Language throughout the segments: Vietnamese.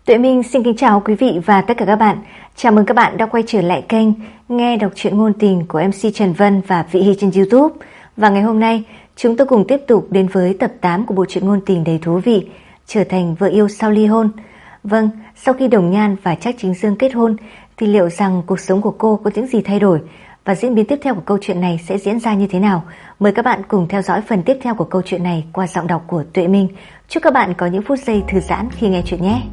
Tuệ Minh xin kính chào quý vị và tất cả các bạn. Chào mừng các bạn đã quay trở lại kênh Nghe đọc truyện ngôn tình của MC Trần Vân và Vị Hy trên YouTube. Và ngày hôm nay, chúng tôi cùng tiếp tục đến với tập 8 của bộ truyện ngôn tình đầy thú vị Trở thành vợ yêu sau ly hôn. Vâng, sau khi Đồng Nhan và Trác Chính Dương kết hôn thì liệu rằng cuộc sống của cô có những gì thay đổi và diễn biến tiếp theo của câu chuyện này sẽ diễn ra như thế nào? Mời các bạn cùng theo dõi phần tiếp theo của câu chuyện này qua giọng đọc của Tuệ Minh. Chúc các bạn có những phút giây thư giãn khi nghe chuyện nhé.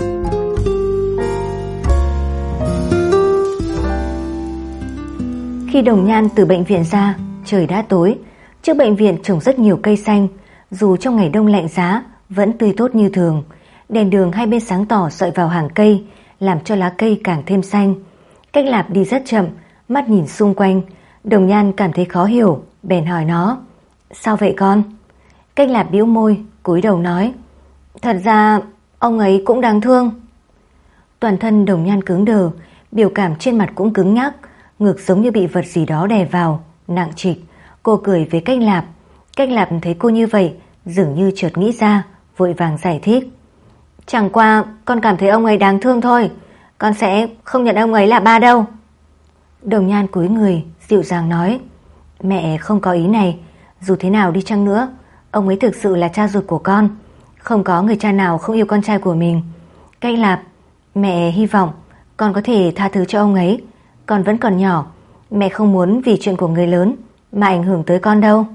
Khi Đồng Nhan từ bệnh viện ra, trời đã tối. Trước bệnh viện trồng rất nhiều cây xanh, dù trong ngày đông lạnh giá vẫn tươi tốt như thường. Đèn đường hai bên sáng tỏ soi vào hàng cây, làm cho lá cây càng thêm xanh. Cách Lạp đi rất chậm, mắt nhìn xung quanh. Đồng Nhan cảm thấy khó hiểu, bèn hỏi nó: "Sao vậy con?" Cách Lạp bĩu môi, cúi đầu nói: "Thật ra ông ấy cũng đáng thương." Toàn thân Đồng Nhan cứng đờ, biểu cảm trên mặt cũng cứng nhắc, ngực giống như bị vật gì đó đè vào, nặng trịch. Cô cười với Cách Lạp. Cách Lạp thấy cô như vậy, dường như chợt nghĩ ra, vội vàng giải thích: "Chẳng qua con cảm thấy ông ấy đáng thương thôi, con sẽ không nhận ông ấy là ba đâu." Đồng Nhan cúi người, dịu dàng nói: "Mẹ không có ý này, dù thế nào đi chăng nữa, ông ấy thực sự là cha ruột của con, không có người cha nào không yêu con trai của mình. Cách Lạp, mẹ hy vọng con có thể tha thứ cho ông ấy. Con vẫn còn nhỏ, mẹ không muốn vì chuyện của người lớn mà ảnh hưởng tới con đâu."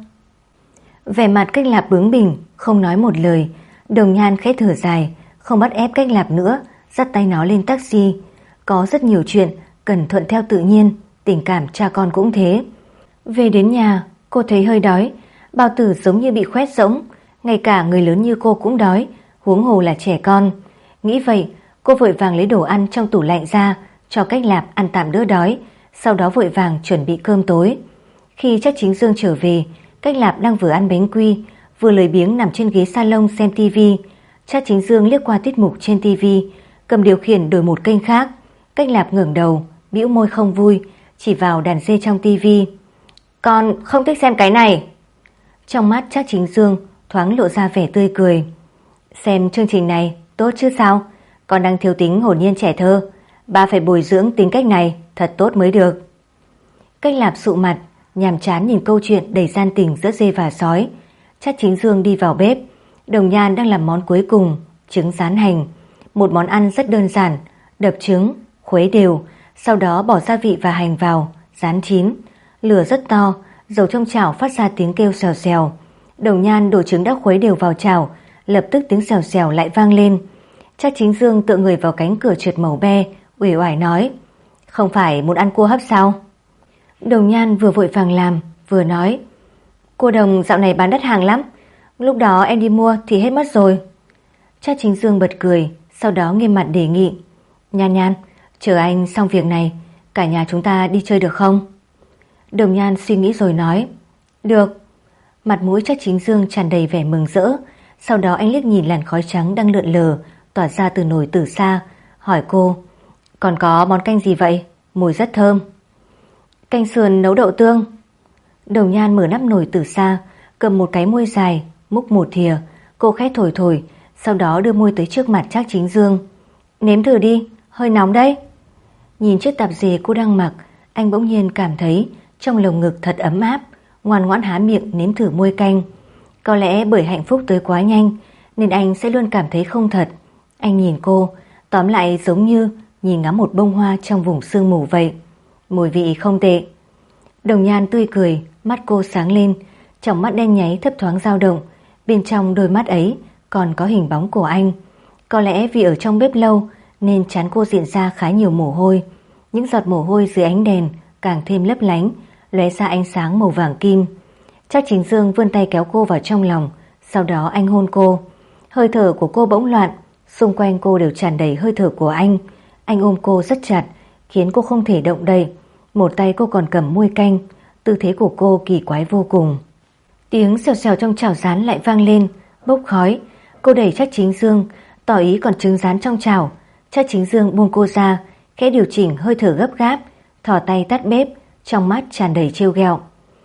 Vẻ mặt Cách Lạp bướng bỉnh, không nói một lời. Đồng Nhan khẽ thở dài, không bắt ép Cách Lạp nữa, dắt tay nó lên taxi. Có rất nhiều chuyện cần thuận theo tự nhiên, tình cảm cha con cũng thế. Về đến nhà, cô thấy hơi đói. Bao tử giống như bị khoét rỗng, ngay cả người lớn như cô cũng đói, huống hồ là trẻ con. Nghĩ vậy, cô vội vàng lấy đồ ăn trong tủ lạnh ra cho Cách Lạp ăn tạm đỡ đói, sau đó vội vàng chuẩn bị cơm tối. Khi Trác Chính Dương trở về, Cách Lạp đang vừa ăn bánh quy, vừa lười biếng nằm trên ghế salon xem tivi. Trác Chính Dương liếc qua tiết mục trên tivi, cầm điều khiển đổi một kênh khác. Cách Lạp ngẩng đầu, bĩu môi không vui, chỉ vào đàn dê trong tivi: "Con không thích xem cái này." Trong mắt Trác Chính Dương thoáng lộ ra vẻ tươi cười: "Xem chương trình này tốt chứ sao? Con đang thiếu tính hồn nhiên trẻ thơ, ba phải bồi dưỡng tính cách này thật tốt mới được." Cách Lạp sụ mặt, nhàm chán nhìn câu chuyện đầy gian tình giữa dê và sói. Trác Chính Dương đi vào bếp. Đồng Nhan đang làm món cuối cùng, trứng rán hành. Một món ăn rất đơn giản: đập trứng, khuấy đều, sau đó bỏ gia vị và hành vào, rán chín. Lửa rất to, dầu trong chảo phát ra tiếng kêu xèo xèo. Đồng Nhan đổ trứng đã khuấy đều vào chảo, lập tức tiếng xèo xèo lại vang lên. Trác Chính Dương tựa người vào cánh cửa trượt màu be, uể oải nói: "Không phải muốn ăn cua hấp sao?" Đồng Nhan vừa vội vàng làm, vừa nói: "Cua đồng dạo này bán đắt hàng lắm, lúc đó em đi mua thì hết mất rồi." Trác Chính Dương bật cười, sau đó nghiêm mặt đề nghị: "Nhan Nhan, chờ anh xong việc này, cả nhà chúng ta đi chơi được không?" Đồng Nhan suy nghĩ rồi nói: "Được." Mặt mũi Trác Chính Dương tràn đầy vẻ mừng rỡ. Sau đó anh liếc nhìn làn khói trắng đang lượn lờ tỏa ra từ nồi từ xa, hỏi cô: "Còn có món canh gì vậy? Mùi rất thơm." "Canh sườn nấu đậu tương." Đồng Nhan mở nắp nồi từ xa, cầm một cái muôi dài, múc một thìa. Cô khẽ thổi thổi, sau đó đưa muôi tới trước mặt Trác Chính Dương: "Nếm thử đi, hơi nóng đấy." Nhìn chiếc tạp dề cô đang mặc, anh bỗng nhiên cảm thấy trong lồng ngực thật ấm áp, ngoan ngoãn há miệng nếm thử muôi canh. Có lẽ bởi hạnh phúc tới quá nhanh nên anh sẽ luôn cảm thấy không thật. Anh nhìn cô, tóm lại giống như nhìn ngắm một bông hoa trong vùng sương mù vậy. Mùi vị không tệ. Đồng Nhan tươi cười, mắt cô sáng lên, trong mắt đen nháy thấp thoáng dao động. Bên trong đôi mắt ấy còn có hình bóng của anh. Có lẽ vì ở trong bếp lâu nên trán cô diễn ra khá nhiều mồ hôi. Những giọt mồ hôi dưới ánh đèn càng thêm lấp lánh, lóe ra ánh sáng màu vàng kim. Trác Chính Dương vươn tay kéo cô vào trong lòng, sau đó anh hôn cô. Hơi thở của cô bỗng loạn, xung quanh cô đều tràn đầy hơi thở của anh. Anh ôm cô rất chặt, khiến cô không thể động đậy. Một tay cô còn cầm muôi canh, tư thế của cô kỳ quái vô cùng. Tiếng xèo xèo trong chảo rán lại vang lên, bốc khói. Cô đẩy Trác Chính Dương, tỏ ý còn trứng rán trong chảo. Trác Chính Dương buông cô ra, khẽ điều chỉnh hơi thở gấp gáp, thò tay tắt bếp, trong mắt tràn đầy trêu ghẹo: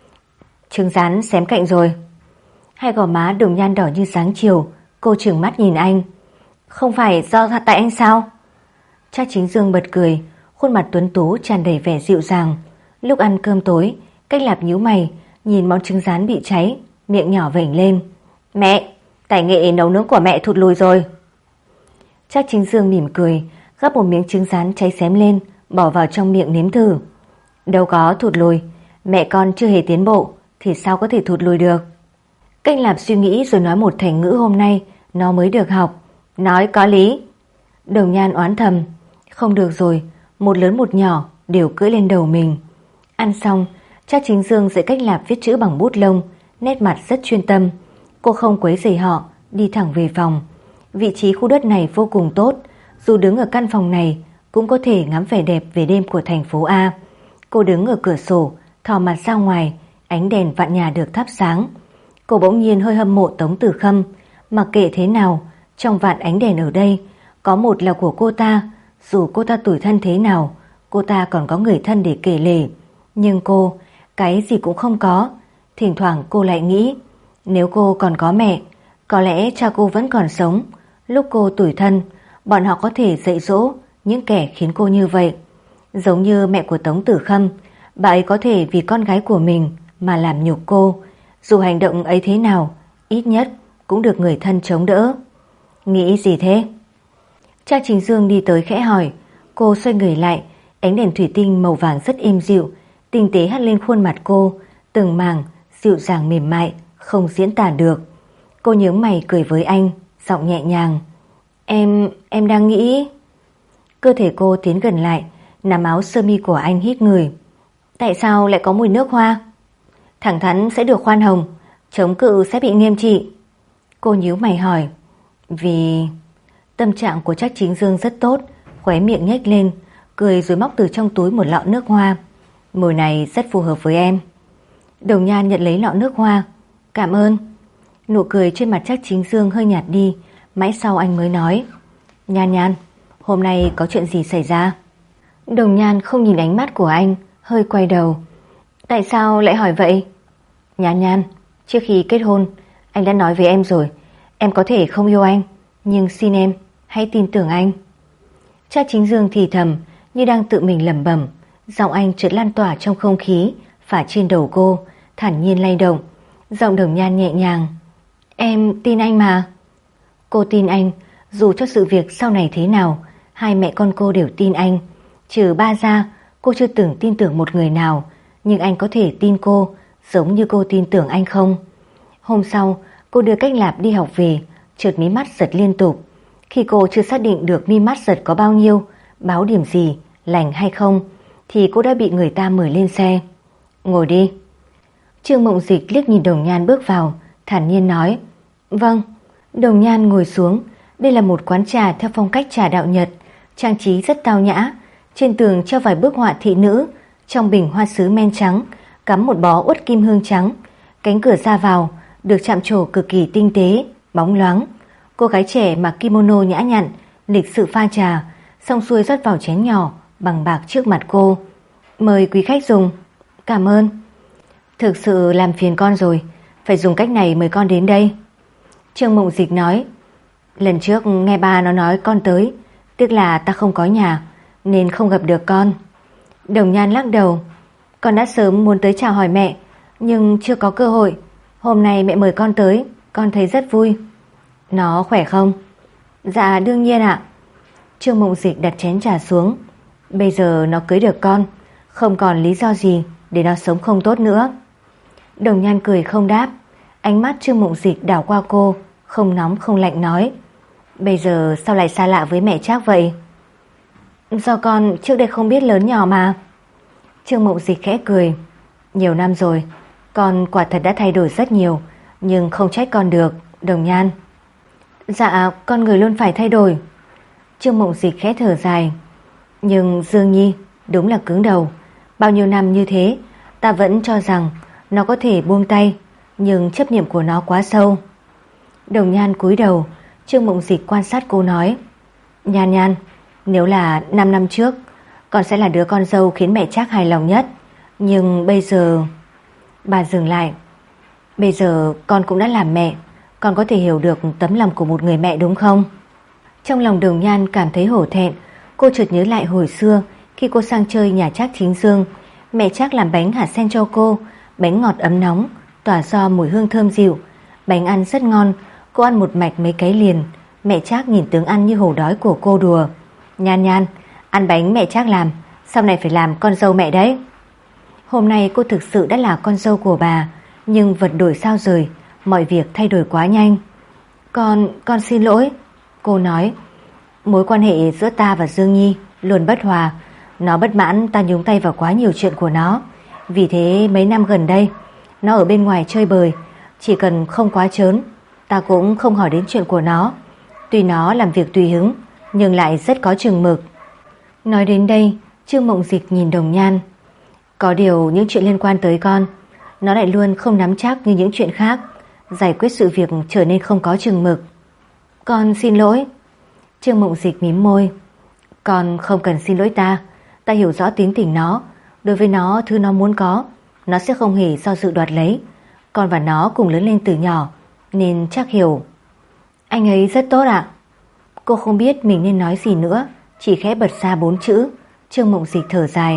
"Trứng rán xém cạnh rồi." Hai gò má Đồng Nhan đỏ như sáng chiều. Cô trừng mắt nhìn anh: Không phải do tại anh sao? Trác Chính Dương bật cười, khuôn mặt tuấn tú tràn đầy vẻ dịu dàng. Lúc ăn cơm tối, Cách Lạp nhíu mày, nhìn món trứng rán bị cháy, miệng nhỏ vểnh lên. Mẹ, tài nghệ nấu nướng của mẹ thụt lùi rồi. Trác Chính Dương mỉm cười, gắp một miếng trứng rán cháy xém lên, bỏ vào trong miệng nếm thử. Đâu có thụt lùi, mẹ con chưa hề tiến bộ thì sao có thể thụt lùi được. Cách Lạp suy nghĩ rồi nói một thành ngữ hôm nay nó mới được học. Nói có lý. Đồng Nhan oán thầm. Không được rồi, một lớn một nhỏ đều cưỡi lên đầu mình. Ăn xong, Trác Chính Dương dạy Cách Lạp viết chữ bằng bút lông, nét mặt rất chuyên tâm. Cô không quấy rầy họ, đi thẳng về phòng. Vị trí khu đất này vô cùng tốt, dù đứng ở căn phòng này cũng có thể ngắm vẻ đẹp về đêm của thành phố A. Cô đứng ở cửa sổ, thò mặt ra ngoài, ánh đèn vạn nhà được thắp sáng. Cô bỗng nhiên hơi hâm mộ Tống Tử Khâm. Mặc kệ thế nào, trong vạn ánh đèn ở đây, có một là của cô ta. Dù cô ta tủi thân thế nào, cô ta còn có người thân để kể lể. Nhưng cô, cái gì cũng không có. Thỉnh thoảng cô lại nghĩ, nếu cô còn có mẹ, có lẽ cha cô vẫn còn sống. Lúc cô tủi thân, bọn họ có thể dạy dỗ những kẻ khiến cô như vậy. Giống như mẹ của Tống Tử Khâm, bà ấy có thể vì con gái của mình mà làm nhục cô. Dù hành động ấy thế nào, ít nhất cũng được người thân chống đỡ. Nghĩ gì thế? Trác Chính Dương đi tới khẽ hỏi. Cô xoay người lại, ánh đèn thủy tinh màu vàng rất êm dịu, tinh tế hắt lên khuôn mặt cô, từng mảng dịu dàng mềm mại, không diễn tả được. Cô nhướng mày cười với anh, giọng nhẹ nhàng. Em đang nghĩ... Cơ thể cô tiến gần lại, nắm áo sơ mi của anh hít người. Tại sao lại có mùi nước hoa? Thẳng thắn sẽ được khoan hồng, chống cự sẽ bị nghiêm trị. Cô nhíu mày hỏi. Vì... Tâm trạng của Trác Chính Dương rất tốt, khóe miệng nhếch lên, cười rồi móc từ trong túi một lọ nước hoa. Mùi này rất phù hợp với em. Đồng Nhan nhận lấy lọ nước hoa. Cảm ơn. Nụ cười trên mặt Trác Chính Dương hơi nhạt đi, mãi sau anh mới nói. Nhan Nhan, hôm nay có chuyện gì xảy ra? Đồng Nhan không nhìn ánh mắt của anh, hơi quay đầu. Tại sao lại hỏi vậy? Nhan Nhan, trước khi kết hôn, anh đã nói với em rồi, em có thể không yêu anh, nhưng xin em hãy tin tưởng anh. Trác Chính Dương thì thầm, như đang tự mình lẩm bẩm. Giọng anh chợt lan tỏa trong không khí, phả trên đầu cô, thản nhiên lay động. Giọng Đồng Nhan nhẹ nhàng. Em tin anh mà. Cô tin anh, dù cho sự việc sau này thế nào, hai mẹ con cô đều tin anh. Trừ ba ra, cô chưa từng tin tưởng một người nào, nhưng anh có thể tin cô, giống như cô tin tưởng anh không? Hôm sau, cô đưa Cách Lạp đi học về, chợt mí mắt giật liên tục. Khi cô chưa xác định được mi mắt giật có bao nhiêu, báo điểm gì, lành hay không, thì cô đã bị người ta mời lên xe. Ngồi đi. Trương Mộng Dịch liếc nhìn Đồng Nhan bước vào, thản nhiên nói. Vâng. Đồng Nhan ngồi xuống. Đây là một quán trà theo phong cách trà đạo Nhật, trang trí rất tao nhã. Trên tường treo vài bức họa thị nữ, trong bình hoa sứ men trắng cắm một bó uất kim hương trắng. Cánh cửa ra vào được chạm trổ cực kỳ tinh tế, bóng loáng. Cô gái trẻ mặc kimono nhã nhặn, lịch sự pha trà, xong xuôi rót vào chén nhỏ bằng bạc trước mặt cô. Mời quý khách dùng. Cảm ơn. Thực sự làm phiền con rồi, phải dùng cách này mời con đến đây. Trương Mộng Dịch nói. Lần trước nghe ba nó nói con tới, tức là ta không có nhà, nên không gặp được con. Đồng Nhan lắc đầu. Con đã sớm muốn tới chào hỏi mẹ, nhưng chưa có cơ hội. Hôm nay mẹ mời con tới, con thấy rất vui. Nó khỏe không? Dạ đương nhiên ạ. Trương Mộng Dịch đặt chén trà xuống. Bây giờ nó cưới được con, không còn lý do gì để nó sống không tốt nữa. Đồng Nhan cười không đáp. Ánh mắt Trương Mộng Dịch đảo qua cô, không nóng không lạnh nói. Bây giờ sao lại xa lạ với mẹ Trác vậy? Do con trước đây không biết lớn nhỏ mà. Trương Mộng Dịch khẽ cười. Nhiều năm rồi, con quả thật đã thay đổi rất nhiều, nhưng không trách con được, Đồng Nhan. Dạ, con người luôn phải thay đổi. Trương Mộng Dịch khẽ thở dài. Nhưng Dương Nhi đúng là cứng đầu. Bao nhiêu năm như thế, ta vẫn cho rằng nó có thể buông tay, nhưng chấp niệm của nó quá sâu. Đồng Nhan cúi đầu. Trương Mộng Dịch quan sát cô nói. Nhan Nhan, nếu là 5 năm trước, con sẽ là đứa con dâu khiến mẹ Trác hài lòng nhất. Nhưng bây giờ... Bà dừng lại. Bây giờ con cũng đã làm mẹ, con có thể hiểu được tấm lòng của một người mẹ đúng không? Trong lòng Đồng Nhan cảm thấy hổ thẹn. Cô chợt nhớ lại hồi xưa khi cô sang chơi nhà Trác Chính Dương, mẹ Trác làm bánh hạt sen cho cô, bánh ngọt ấm nóng, tỏa ra mùi hương thơm dịu. Bánh ăn rất ngon, cô ăn một mạch mấy cái liền. Mẹ Trác nhìn tướng ăn như hổ đói của cô đùa: Nhan Nhan, ăn bánh mẹ Trác làm, sau này phải làm con dâu mẹ đấy. Hôm nay cô thực sự đã là con dâu của bà, nhưng vật đổi sao rời, mọi việc thay đổi quá nhanh. Con xin lỗi, cô nói. Mối quan hệ giữa ta và Dương Nhi luôn bất hòa. Nó bất mãn ta nhúng tay vào quá nhiều chuyện của nó. Vì thế mấy năm gần đây nó ở bên ngoài chơi bời, chỉ cần không quá trớn, ta cũng không hỏi đến chuyện của nó. Tuy nó làm việc tùy hứng, nhưng lại rất có chừng mực. Nói đến đây, Trương Mộng Dịch nhìn Đồng Nhan. Có điều những chuyện liên quan tới con, nó lại luôn không nắm chắc như những chuyện khác, giải quyết sự việc trở nên không có chừng mực. Con xin lỗi. Trương Mộng Dịch mím môi. Con không cần xin lỗi ta. Ta hiểu rõ tính tình nó. Đối với nó, thứ nó muốn có, nó sẽ không hề do dự đoạt lấy. Con và nó cùng lớn lên từ nhỏ, nên chắc hiểu. Anh ấy rất tốt ạ. Cô không biết mình nên nói gì nữa, chỉ khẽ bật ra 4 chữ. Trương Mộng Dịch thở dài.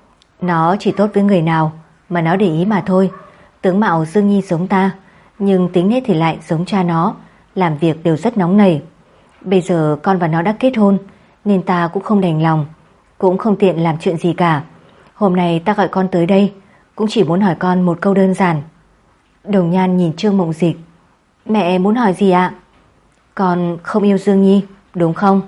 Nó chỉ tốt với người nào mà nó để ý mà thôi. Tướng mạo Dương Nhi giống ta, nhưng tính nết thì lại giống cha nó, làm việc đều rất nóng nảy. Bây giờ con và nó đã kết hôn, nên ta cũng không đành lòng, cũng không tiện làm chuyện gì cả. Hôm nay ta gọi con tới đây cũng chỉ muốn hỏi con một câu đơn giản. Đồng Nhan nhìn Trương Mộng Dịch. Mẹ muốn hỏi gì ạ? Con không yêu Dương Nhi, đúng không?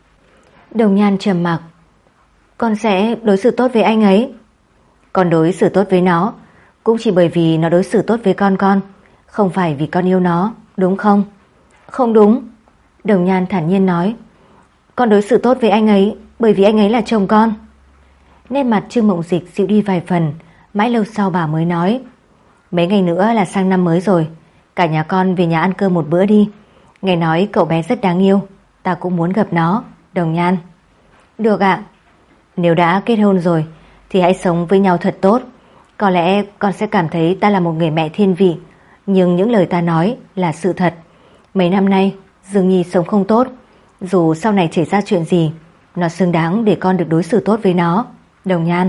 Đồng Nhan trầm mặc. Con sẽ đối xử tốt với anh ấy. Con đối xử tốt với nó cũng chỉ bởi vì nó đối xử tốt với con, không phải vì con yêu nó, đúng không? Không đúng. Đồng Nhan thản nhiên nói. Con đối xử tốt với anh ấy bởi vì anh ấy là chồng con. Nét mặt Trương Mộng Dịch dịu đi vài phần. Mãi lâu sau bà mới nói. Mấy ngày nữa là sang năm mới rồi, cả nhà con về nhà ăn cơm một bữa đi. Nghe nói cậu bé rất đáng yêu, ta cũng muốn gặp nó. Đồng Nhan. Được ạ. Nếu đã kết hôn rồi thì hãy sống với nhau thật tốt. Có lẽ con sẽ cảm thấy ta là một người mẹ thiên vị, nhưng những lời ta nói là sự thật. Mấy năm nay Dương Nhi sống không tốt, dù sau này xảy ra chuyện gì, nó xứng đáng để con được đối xử tốt với nó. Đồng Nhan.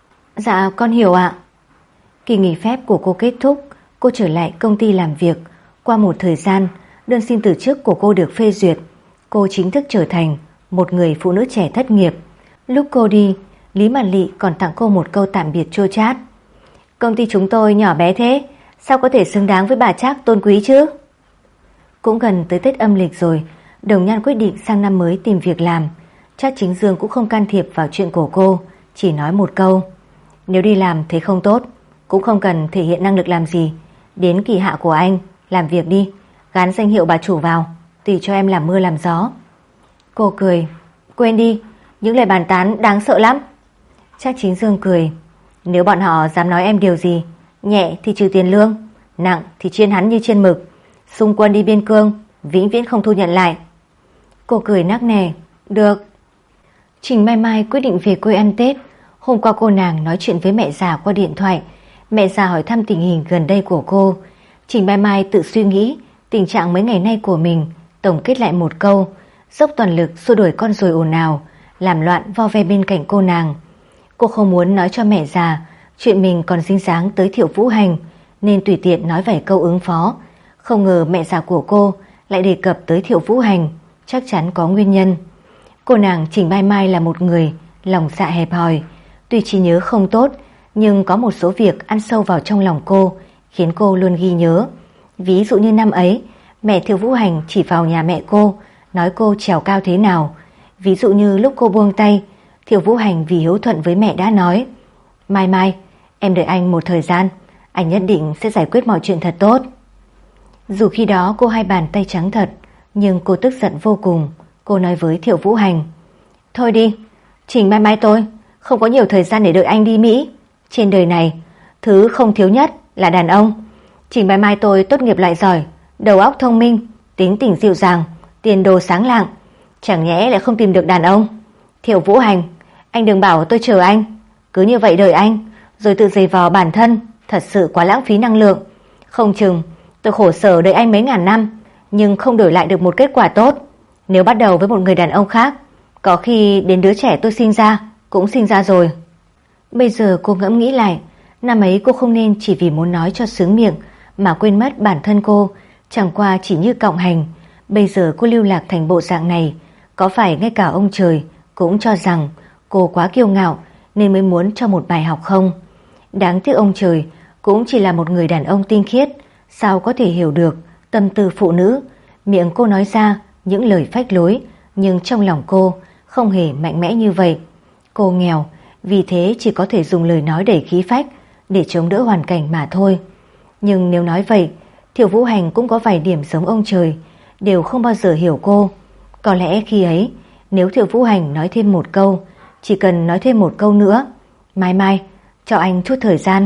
Dạ con hiểu ạ. Kỳ nghỉ phép của cô kết thúc, cô trở lại công ty làm việc. Qua một thời gian, đơn xin từ chức của cô được phê duyệt. Cô chính thức trở thành một người phụ nữ trẻ thất nghiệp. Lúc cô đi, Lý Mạn Lị còn tặng cô một câu tạm biệt chua chát. Công ty chúng tôi nhỏ bé thế, sao có thể xứng đáng với bà Trác tôn quý chứ? Cũng gần tới Tết âm lịch rồi, Đồng Nhan quyết định sang năm mới tìm việc làm. Trác Chính Dương cũng không can thiệp vào chuyện của cô, chỉ nói một câu. Nếu đi làm thấy không tốt, cũng không cần thể hiện năng lực làm gì. Đến kỳ hạ của anh, làm việc đi, gán danh hiệu bà chủ vào, tùy cho em làm mưa làm gió. Cô cười. Quên đi, những lời bàn tán đáng sợ lắm. Trác Chính Dương cười. Nếu bọn họ dám nói em điều gì, nhẹ thì trừ tiền lương, nặng thì chiên hắn như chiên mực. Xung quân đi biên cương, vĩnh viễn không thu nhận lại. Cô cười nắc nẻ. Được. Trình Mai Mai quyết định về quê ăn Tết. Hôm qua cô nàng nói chuyện với mẹ già qua điện thoại. Mẹ già hỏi thăm tình hình gần đây của cô. Trình Mai Mai tự suy nghĩ tình trạng mấy ngày nay của mình, tổng kết lại một câu: dốc toàn lực xua đuổi con ruồi ồn ào, làm loạn vo ve bên cạnh cô nàng. Cô không muốn nói cho mẹ già chuyện mình còn dính dáng tới Thiệu Vũ Hành, nên tùy tiện nói vài câu ứng phó. Không ngờ mẹ già của cô lại đề cập tới Thiệu Vũ Hành, chắc chắn có nguyên nhân. Cô nàng Trình Mai Mai là một người lòng dạ hẹp hòi. Tuy trí nhớ không tốt, nhưng có một số việc ăn sâu vào trong lòng cô, khiến cô luôn ghi nhớ. Ví dụ như năm ấy, mẹ Thiệu Vũ Hành chỉ vào nhà mẹ cô, nói cô trèo cao thế nào. Ví dụ như lúc cô buông tay, Thiệu Vũ Hành vì hiếu thuận với mẹ đã nói: Mai Mai, em đợi anh một thời gian, anh nhất định sẽ giải quyết mọi chuyện thật tốt. Dù khi đó cô hai bàn tay trắng thật, nhưng cô tức giận vô cùng. Cô nói với Thiệu Vũ Hành: Thôi đi, Trình Mai Mai tôi không có nhiều thời gian để đợi anh đi Mỹ. Trên đời này, thứ không thiếu nhất là đàn ông. Trình Mai Mai tôi tốt nghiệp lại giỏi, đầu óc thông minh, tính tình dịu dàng, tiền đồ sáng lạng, chẳng nhẽ lại không tìm được đàn ông. Thiệu Vũ Hành, anh đừng bảo tôi chờ anh. Cứ như vậy đợi anh, rồi tự giày vò bản thân, thật sự quá lãng phí năng lượng. Không chừng tôi khổ sở đợi anh mấy ngàn năm, nhưng không đổi lại được một kết quả tốt. Nếu bắt đầu với một người đàn ông khác, có khi đến đứa trẻ tôi sinh ra cũng sinh ra rồi. Bây giờ cô ngẫm nghĩ lại, năm ấy cô không nên chỉ vì muốn nói cho sướng miệng mà quên mất bản thân cô chẳng qua chỉ như cọng hành. Bây giờ cô lưu lạc thành bộ dạng này, có phải ngay cả ông trời cũng cho rằng cô quá kiêu ngạo nên mới muốn cho một bài học không? Đáng tiếc ông trời cũng chỉ là một người đàn ông tinh khiết, sao có thể hiểu được tâm tư phụ nữ. Miệng cô nói ra những lời phách lối, nhưng trong lòng cô không hề mạnh mẽ như vậy. Cô nghèo, vì thế chỉ có thể dùng lời nói đầy khí phách để chống đỡ hoàn cảnh mà thôi. Nhưng nếu nói vậy, Thiệu Vũ Hành cũng có vài điểm giống ông trời, đều không bao giờ hiểu cô. Có lẽ khi ấy, nếu Thiệu Vũ Hành nói thêm một câu, chỉ cần nói thêm một câu nữa, mai mai, cho anh chút thời gian,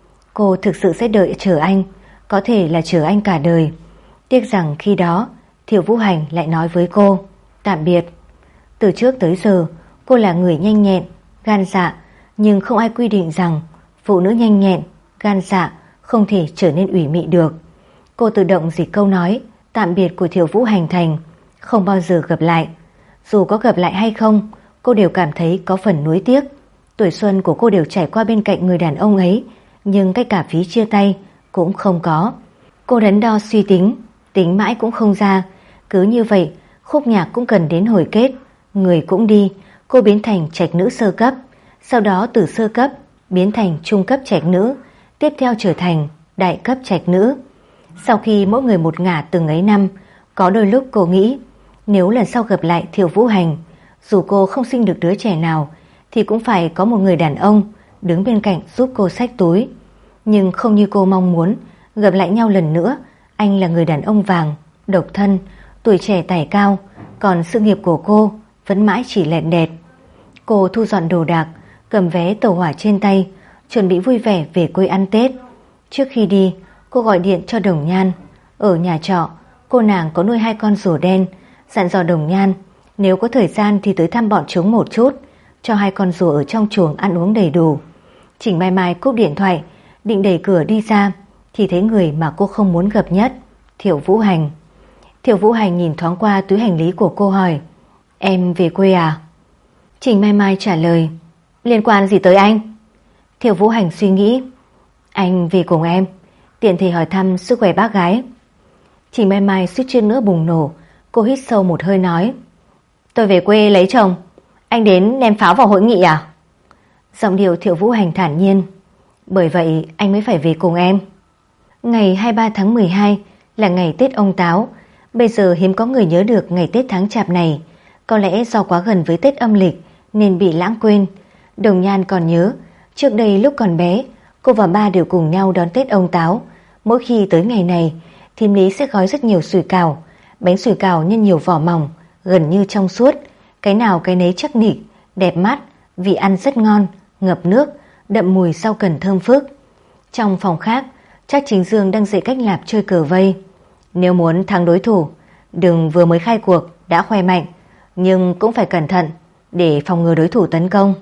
cô thực sự sẽ đợi chờ anh, có thể là chờ anh cả đời. Tiếc rằng khi đó, Thiệu Vũ Hành lại nói với cô, tạm biệt. Từ trước tới giờ, cô là người nhanh nhẹn, gan dạ, nhưng không ai quy định rằng phụ nữ nhanh nhẹn, gan dạ không thể trở nên ủy mị được. Cô tự động dịch câu nói tạm biệt của Thiệu Vũ Hành thành không bao giờ gặp lại. Dù có gặp lại hay không, cô đều cảm thấy có phần nuối tiếc. Tuổi xuân của cô đều trải qua bên cạnh người đàn ông ấy, nhưng cái cả phí chia tay cũng không có. Cô đắn đo suy tính, tính mãi cũng không ra. Cứ như vậy, khúc nhạc cũng cần đến hồi kết, người cũng đi, cô biến thành trạch nữ sơ cấp, sau đó từ sơ cấp biến thành trung cấp trạch nữ, tiếp theo trở thành đại cấp trạch nữ. Sau khi mỗi người một ngả từng ấy năm, có đôi lúc cô nghĩ nếu lần sau gặp lại Thiệu Vũ Hành, dù cô không sinh được đứa trẻ nào thì cũng phải có một người đàn ông đứng bên cạnh giúp cô xách túi. Nhưng không như cô mong muốn, gặp lại nhau lần nữa, anh là người đàn ông vàng, độc thân, tuổi trẻ tài cao, còn sự nghiệp của cô vẫn mãi chỉ lẹn đẹt. Cô thu dọn đồ đạc, cầm vé tàu hỏa trên tay, chuẩn bị vui vẻ về quê ăn Tết. Trước khi đi, cô gọi điện cho Đồng Nhan. Ở nhà trọ, cô nàng có nuôi 2 con rùa đen, dặn dò Đồng Nhan nếu có thời gian thì tới thăm bọn chúng một chút, cho 2 con rùa ở trong chuồng ăn uống đầy đủ. Trình Mai Mai cúp điện thoại, định đẩy cửa đi ra thì thấy người mà cô không muốn gặp nhất, Thiệu Vũ Hành. Thiệu Vũ Hành nhìn thoáng qua túi hành lý của cô hỏi, em về quê à? Trình Mai Mai trả lời, liên quan gì tới anh? Thiệu Vũ Hành suy nghĩ, anh về cùng em, tiện thể hỏi thăm sức khỏe bác gái. Trình Mai Mai suýt chút nữa bùng nổ. Cô hít sâu một hơi nói, tôi về quê lấy chồng, anh đến ném pháo vào hội nghị à? Giọng điệu Thiệu Vũ Hành thản nhiên, bởi vậy anh mới phải về cùng em. Ngày 23 tháng 12 là ngày Tết ông Táo. Bây giờ hiếm có người nhớ được ngày Tết tháng Chạp này. Có lẽ do quá gần với Tết âm lịch nên bị lãng quên. Đồng Nhan còn nhớ, trước đây lúc còn bé, cô và ba đều cùng nhau đón Tết ông Táo. Mỗi khi tới ngày này, thím Lý sẽ gói rất nhiều sủi cảo. Bánh sủi cảo nhân nhiều vỏ mỏng, gần như trong suốt, cái nào cái nấy chắc nịch, đẹp mắt, vị ăn rất ngon, ngập nước, đậm mùi rau cần thơm phức. Trong phòng khác, Trác Chính Dương đang dạy cách Lạp chơi cờ vây. Nếu muốn thắng đối thủ, đừng vừa mới khai cuộc đã khoe mạnh, nhưng cũng phải cẩn thận để phòng ngừa đối thủ tấn công.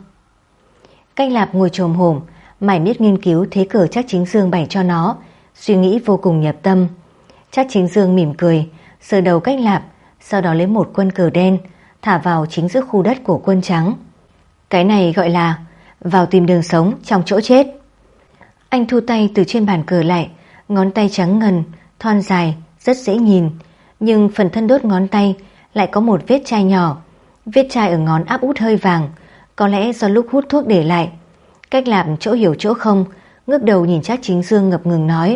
Cách Lạp ngồi chồm hổm, mải miết nghiên cứu thế cờ Trác Chính Dương bày cho nó, suy nghĩ vô cùng nhập tâm. Trác Chính Dương mỉm cười, sờ đầu Cách Lạp, sau đó lấy một quân cờ đen thả vào chính giữa khu đất của quân trắng. Cái này gọi là vào tìm đường sống trong chỗ chết. Anh thu tay từ trên bàn cờ lại, ngón tay trắng ngần, thon dài, rất dễ nhìn, nhưng phần thân đốt ngón tay lại có một vết chai nhỏ. Vết chai ở ngón áp út hơi vàng, có lẽ do lúc hút thuốc để lại. Cách Lạp chỗ hiểu chỗ không, ngước đầu nhìn Trác Chính Dương ngập ngừng nói,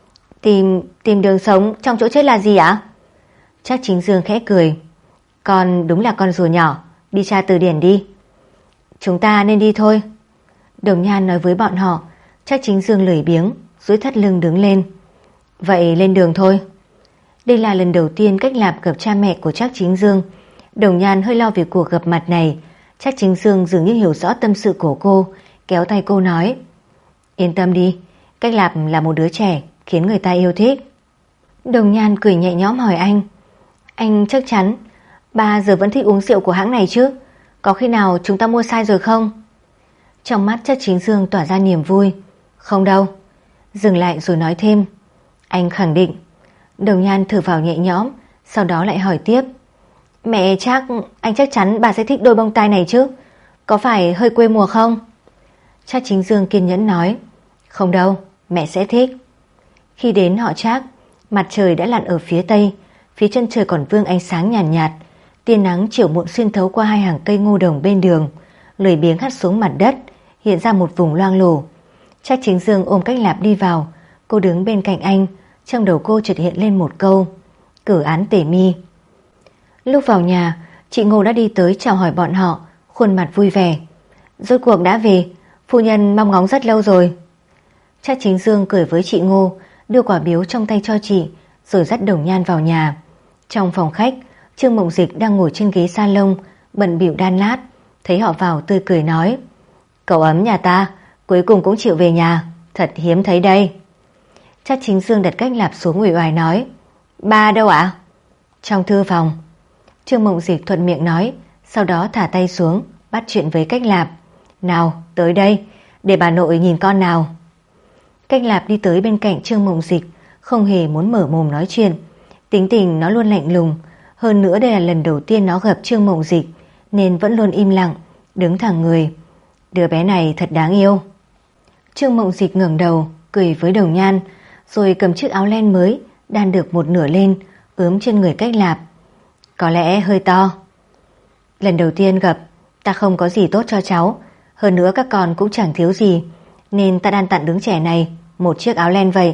Tìm đường sống trong chỗ chết là gì ạ? Trác Chính Dương khẽ cười, con đúng là con rùa nhỏ, đi tra từ điển đi. Chúng ta nên đi thôi. Đồng Nhan nói với bọn họ. Trác Chính Dương lười biếng, duỗi thắt lưng đứng lên. Vậy lên đường thôi. Đây là lần đầu tiên Cách Lạp gặp cha mẹ của Trác Chính Dương. Đồng Nhan hơi lo về cuộc gặp mặt này. Trác Chính Dương dường như hiểu rõ tâm sự của cô, kéo tay cô nói, yên tâm đi, Cách Lạp là một đứa trẻ khiến người ta yêu thích. Đồng Nhan cười nhẹ nhõm hỏi anh chắc chắn ba giờ vẫn thích uống rượu của hãng này chứ? Có khi nào chúng ta mua sai rồi không? Trong mắt Trác Chính Dương tỏa ra niềm vui. Không đâu. Dừng lại rồi nói thêm, anh khẳng định. Đồng Nhan thở vào nhẹ nhõm, sau đó lại hỏi tiếp, Mẹ anh chắc chắn bà sẽ thích đôi bông tai này chứ. Có phải hơi quê mùa không? Trác Chính Dương kiên nhẫn nói. Không đâu, mẹ sẽ thích. Khi đến họ Trác, mặt trời đã lặn ở phía tây, phía chân trời còn vương ánh sáng nhàn nhạt, tia nắng chiều muộn xuyên thấu qua hai hàng cây ngô đồng bên đường, lười biếng hắt xuống mặt đất, hiện ra một vùng loang lổ. Trác Chính Dương ôm Cách Lạp đi vào, cô đứng bên cạnh anh, trong đầu cô chợt hiện lên một câu: cử án tể mi. Lúc vào nhà, chị Ngô đã đi tới chào hỏi bọn họ, khuôn mặt vui vẻ. Rốt cuộc đã về, phu nhân mong ngóng rất lâu rồi. Trác Chính Dương cười với chị Ngô, đưa quả biếu trong tay cho chị, rồi dắt Đồng Nhan vào nhà. Trong phòng khách, Trương Mộng Dịch đang ngồi trên ghế salon, bận bịu đan lát, thấy họ vào tươi cười nói: cậu ấm nhà ta cuối cùng cũng chịu về nhà, thật hiếm thấy đây. Trác Chính Dương đặt Cách Lạp xuống uể oải nói: ba đâu ạ? Trong thư phòng. Trương Mộng Dịch thuận miệng nói, sau đó thả tay xuống, bắt chuyện với Cách Lạp. Nào, tới đây, để bà nội nhìn con nào. Cách Lạp đi tới bên cạnh Trương Mộng Dịch, không hề muốn mở mồm nói chuyện. Tính tình nó luôn lạnh lùng, hơn nữa đây là lần đầu tiên nó gặp Trương Mộng Dịch, nên vẫn luôn im lặng, đứng thẳng người. Đứa bé này thật đáng yêu. Trương Mộng Dịch ngẩng đầu, cười với Đồng Nhan, rồi cầm chiếc áo len mới, đan được một nửa lên, ướm trên người Cách Lạp. Có lẽ hơi to. Lần đầu tiên gặp, ta không có gì tốt cho cháu, hơn nữa các con cũng chẳng thiếu gì, nên ta đan tặng đứa trẻ này một chiếc áo len vậy.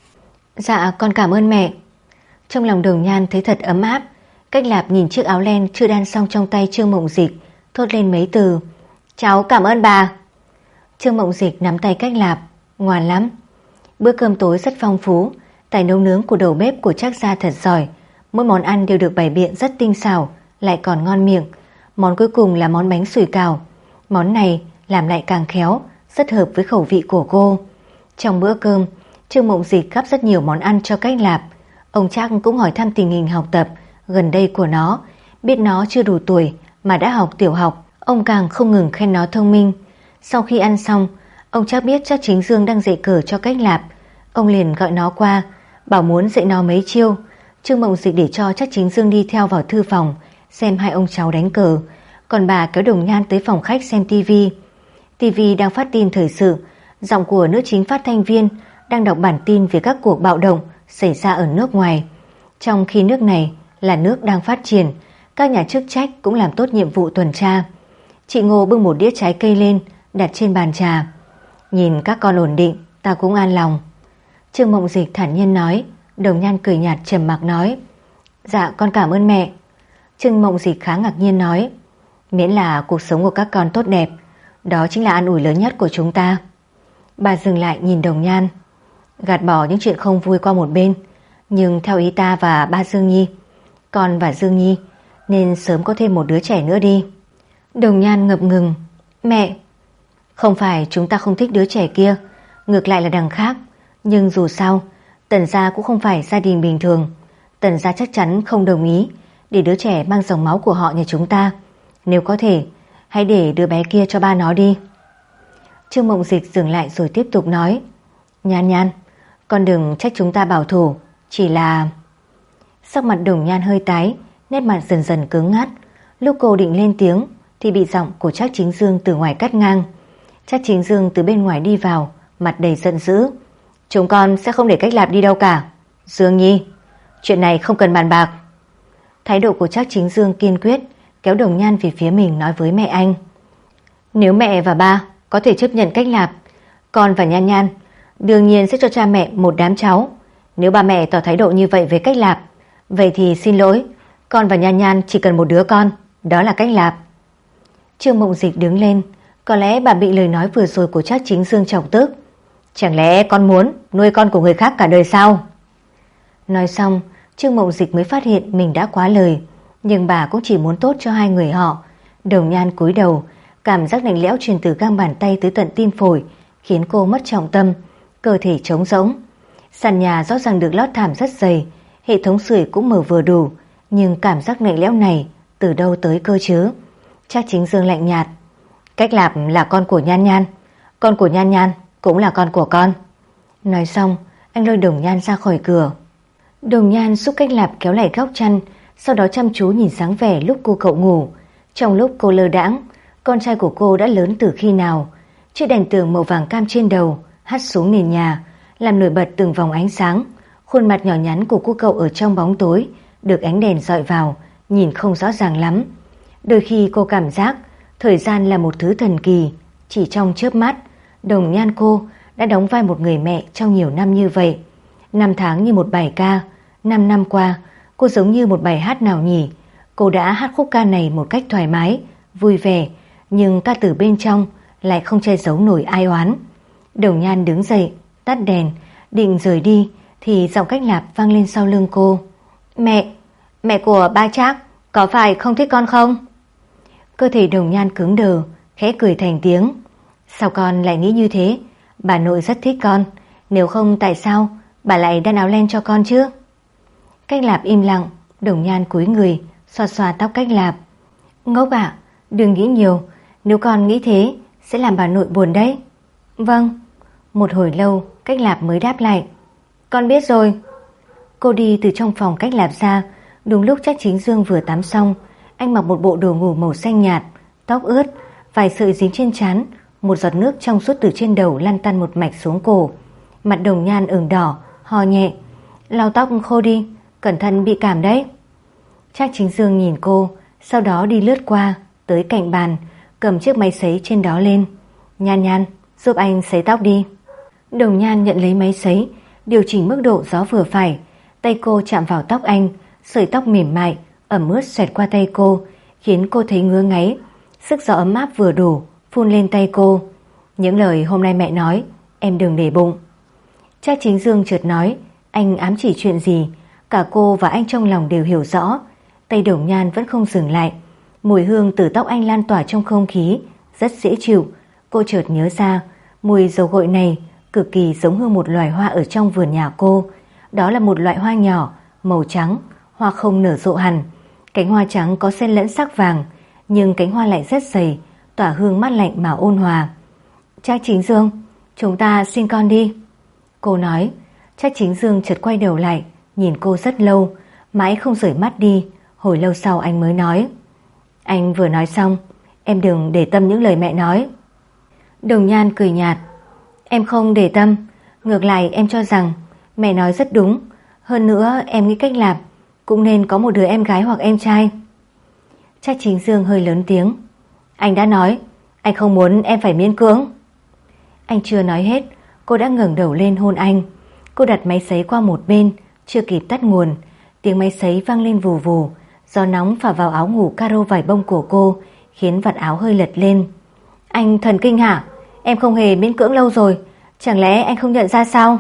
Dạ, con cảm ơn mẹ. Trong lòng Đồng Nhan thấy thật ấm áp. Cách Lạp nhìn chiếc áo len chưa đan xong trong tay Trương Mộng Dịch, thốt lên mấy từ: cháu cảm ơn bà. Trương Mộng Dịch nắm tay Cách Lạp, ngoan lắm. Bữa cơm tối rất phong phú, tài nấu nướng của đầu bếp của Trác gia thật giỏi, mỗi món ăn đều được bày biện rất tinh xảo, lại còn ngon miệng. Món cuối cùng là món bánh sủi cảo. Món này làm lại càng khéo, rất hợp với khẩu vị của cô. Trong bữa cơm, Trương Mộng Dịch gắp rất nhiều món ăn cho Cách Lạp. Ông Trác cũng hỏi thăm tình hình học tập gần đây của nó, biết nó chưa đủ tuổi mà đã học tiểu học, ông càng không ngừng khen nó thông minh. Sau khi ăn xong, ông Trác biết Trác Chính Dương đang dạy cờ cho Cách Lạp, ông liền gọi nó qua, bảo muốn dạy nó mấy chiêu. Trương Mộng Dịch để cho Trác Chính Dương đi theo vào thư phòng xem hai ông cháu đánh cờ, còn bà kéo Đồng Nhan tới phòng khách xem tivi. Tivi đang phát tin thời sự, giọng của nữ chính phát thanh viên đang đọc bản tin về các cuộc bạo động xảy ra ở nước ngoài. Trong khi nước này là nước đang phát triển, các nhà chức trách cũng làm tốt nhiệm vụ tuần tra. Chị Ngô bưng một đĩa trái cây lên, đặt trên bàn trà. Nhìn các con ổn định, ta cũng an lòng. Trương Mộng Dịch thản nhiên nói. Đồng Nhan cười nhạt trầm mặc nói: dạ con cảm ơn mẹ. Trương Mộng Dịch khá ngạc nhiên nói: miễn là cuộc sống của các con tốt đẹp, đó chính là an ủi lớn nhất của chúng ta. Bà dừng lại nhìn Đồng Nhan. Gạt bỏ những chuyện không vui qua một bên, nhưng theo ý ta và ba Dương Nhi, con và Dương Nhi nên sớm có thêm một đứa trẻ nữa đi. Đồng Nhan ngập ngừng. Mẹ, không phải chúng ta không thích đứa trẻ kia, ngược lại là đằng khác. Nhưng dù sao, Tần gia cũng không phải gia đình bình thường. Tần gia chắc chắn không đồng ý để đứa trẻ mang dòng máu của họ nhà chúng ta. Nếu có thể, hãy để đứa bé kia cho ba nó đi. Trương Mộng Dịch dừng lại rồi tiếp tục nói: Nhan Nhan, con đừng trách chúng ta bảo thủ, chỉ là... Sắc mặt Đồng Nhan hơi tái, nét mặt dần dần cứng ngắt. Lúc cô định lên tiếng thì bị giọng của Trác Chính Dương từ ngoài cắt ngang. Trác Chính Dương từ bên ngoài đi vào, mặt đầy giận dữ. Chúng con sẽ không để Cách Lạp đi đâu cả. Dương Nhi, chuyện này không cần bàn bạc. Thái độ của Trác Chính Dương kiên quyết, kéo Đồng Nhan về phía mình nói với mẹ anh: nếu mẹ và ba có thể chấp nhận Cách Lạp, con và Nhan Nhan đương nhiên sẽ cho cha mẹ một đám cháu. Nếu ba mẹ tỏ thái độ như vậy với Cách Lạp, vậy thì xin lỗi, con và Nhan Nhan chỉ cần một đứa con, đó là Cách Lạp. Trương Mộng Dịch đứng lên. Có lẽ bà bị lời nói vừa rồi của Trác Chính Dương chọc tức. Chẳng lẽ con muốn nuôi con của người khác cả đời sao? Nói xong, Trương Mộng Dịch mới phát hiện mình đã quá lời, nhưng bà cũng chỉ muốn tốt cho hai người họ. Đồng Nhan cúi đầu, cảm giác lạnh lẽo truyền từ gang bàn tay tới tận tim phổi, khiến cô mất trọng tâm, cơ thể trống rỗng. Sàn nhà rõ ràng được lót thảm rất dày, hệ thống sưởi cũng mở vừa đủ, nhưng cảm giác lạnh lẽo này từ đâu tới cơ chứ? Trác Chính Dương lạnh nhạt: Cách Lạp là con của Nhan Nhan, con của Nhan Nhan cũng là con của con. Nói xong, anh lôi Đồng Nhan ra khỏi cửa. Đồng Nhan giúp Cách Lạp kéo lại góc chăn, sau đó chăm chú nhìn sáng vẻ lúc cô cậu ngủ. Trong lúc cô lơ đãng, con trai của cô đã lớn từ khi nào. Chiếc đèn tường màu vàng cam trên đầu hắt xuống nền nhà, làm nổi bật từng vòng ánh sáng. Khuôn mặt nhỏ nhắn của cô cậu ở trong bóng tối được ánh đèn dọi vào, nhìn không rõ ràng lắm. Đôi khi cô cảm giác thời gian là một thứ thần kỳ. Chỉ trong chớp mắt, Đồng Nhan cô đã đóng vai một người mẹ trong nhiều năm như vậy. Năm tháng như một bài ca, 5 năm qua cô giống như một bài hát nào nhỉ. Cô đã hát khúc ca này một cách thoải mái, vui vẻ, nhưng ca từ bên trong lại không che giấu nổi ai oán. Đồng Nhan đứng dậy, tắt đèn, định rời đi thì giọng Cách Lạp vang lên sau lưng cô. Mẹ của ba Trác có phải không thích con không? Cơ thể Đồng Nhan cứng đờ, khẽ cười thành tiếng. Sao con lại nghĩ như thế? Bà nội rất thích con, nếu không tại sao bà lại đan áo len cho con chứ? Cách Lạp im lặng. Đồng Nhan cúi người xoa xoa tóc Cách Lạp. Ngốc ạ, đừng nghĩ nhiều, nếu con nghĩ thế sẽ làm bà nội buồn đấy. Vâng. Một hồi lâu Cách Lạp mới đáp lại. Con biết rồi. Cô đi từ trong phòng Cách Lạp ra, đúng lúc Trác Chính Dương vừa tắm xong. Anh mặc một bộ đồ ngủ màu xanh nhạt, tóc ướt, vài sợi dính trên trán, một giọt nước trong suốt từ trên đầu lăn tăn một mạch xuống cổ. Mặt Đồng Nhan ửng đỏ, ho nhẹ. Lau tóc khô đi, cẩn thận bị cảm đấy. Trác Chính Dương nhìn cô, sau đó đi lướt qua tới cạnh bàn, cầm chiếc máy sấy trên đó lên. Nhan, giúp anh sấy tóc đi. Đồng Nhan nhận lấy máy sấy, điều chỉnh mức độ gió vừa phải. Tay cô chạm vào tóc anh, sợi tóc mềm mại ẩm ướt xoẹt qua tay cô, khiến cô thấy ngứa ngáy. Sức gió ấm áp vừa đủ phun lên tay cô. Những lời hôm nay mẹ nói em đừng để bụng. Trác Chính Dương chợt nói. Anh ám chỉ chuyện gì? Cả cô và anh trong lòng đều hiểu rõ. Tay Đồng Nhan vẫn không dừng lại. Mùi hương từ tóc anh lan tỏa trong không khí, rất dễ chịu. Cô chợt nhớ ra mùi dầu gội này cực kỳ giống hương một loài hoa ở trong vườn nhà cô. Đó là một loại hoa nhỏ, màu trắng, hoa không nở rộ hẳn. Cánh hoa trắng có xen lẫn sắc vàng, nhưng cánh hoa lại rất dày, tỏa hương mát lạnh mà ôn hòa. Trác Chính Dương, chúng ta sinh con đi. Cô nói. Trác Chính Dương chợt quay đầu lại, nhìn cô rất lâu, mãi không rời mắt đi. Hồi lâu sau anh mới nói. Anh vừa nói xong, em đừng để tâm những lời mẹ nói. Đồng Nhan cười nhạt. Em không để tâm, ngược lại em cho rằng mẹ nói rất đúng. Hơn nữa em nghĩ Cách Lạp cũng nên có một đứa em gái hoặc em trai. Trác Chính Dương hơi lớn tiếng. Anh đã nói, anh không muốn em phải miễn cưỡng. Anh chưa nói hết, cô đã ngẩng đầu lên hôn anh. Cô đặt máy sấy qua một bên, chưa kịp tắt nguồn, tiếng máy sấy vang lên vù vù. Gió nóng phả vào áo ngủ caro vải bông của cô, khiến vạt áo hơi lật lên. Anh thần kinh hả? Em không hề miễn cưỡng lâu rồi, chẳng lẽ anh không nhận ra sao?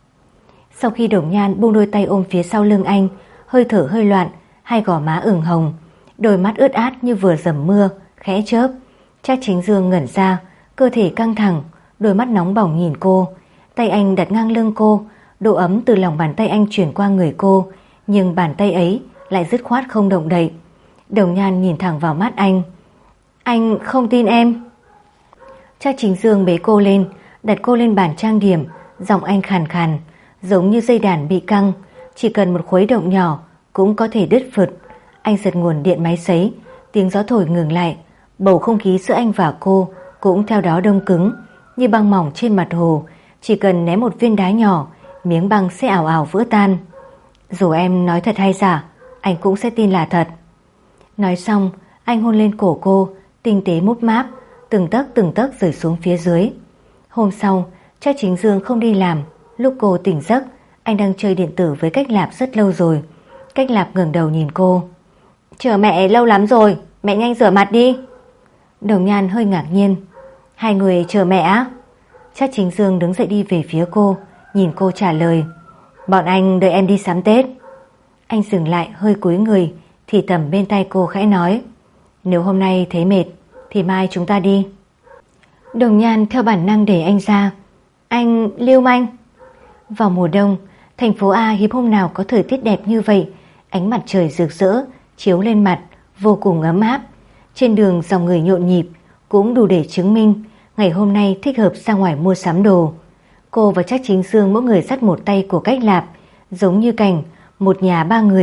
Sau khi Đồng Nhan buông đôi tay ôm phía sau lưng anh, hơi thở hơi loạn, hai gò má ửng hồng, đôi mắt ướt át như vừa dầm mưa, khẽ chớp. Trác Chính Dương ngẩn ra, cơ thể căng thẳng, đôi mắt nóng bỏng nhìn cô. Tay anh đặt ngang lưng cô, độ ấm từ lòng bàn tay anh chuyển qua người cô, nhưng bàn tay ấy lại dứt khoát không động đậy. Đồng Nhan nhìn thẳng vào mắt anh. Anh không tin em. Trác Chính Dương bế cô lên, đặt cô lên bàn trang điểm, giọng anh khàn khàn, giống như dây đàn bị căng, chỉ cần một khuấy động nhỏ cũng có thể đứt phượt. Anh giật nguồn điện máy sấy, tiếng gió thổi ngừng lại, bầu không khí giữa anh và cô cũng theo đó đông cứng, như băng mỏng trên mặt hồ, chỉ cần ném một viên đá nhỏ, miếng băng sẽ ảo ảo vỡ tan. Dù em nói thật hay giả, anh cũng sẽ tin là thật. Nói xong, anh hôn lên cổ cô, tinh tế mút máp, từng tấc rơi xuống phía dưới. Hôm sau, Trác Chính Dương không đi làm. Lúc cô tỉnh giấc, anh đang chơi điện tử với Cách Lạp rất lâu rồi. Cách Lạp ngẩng đầu nhìn cô. Chờ mẹ lâu lắm rồi, mẹ nhanh rửa mặt đi. Đồng Nhan hơi ngạc nhiên. Hai người chờ mẹ á? Trác Chính Dương đứng dậy đi về phía cô, nhìn cô trả lời. Bọn anh đợi em đi sắm Tết. Anh dừng lại hơi cúi người, thì thầm bên tai cô khẽ nói. Nếu hôm nay thấy mệt thì mai chúng ta đi. Đồng Nhan theo bản năng để anh ra. Anh lưu manh. Vào mùa đông, thành phố A hiếm hôm nào có thời tiết đẹp như vậy. Ánh mặt trời rực rỡ chiếu lên mặt, vô cùng ấm áp. Trên đường dòng người nhộn nhịp, cũng đủ để chứng minh ngày hôm nay thích hợp ra ngoài mua sắm đồ. Cô và Trác Chính Dương mỗi người dắt một tay của Cách Lạp, giống như cảnh một nhà ba người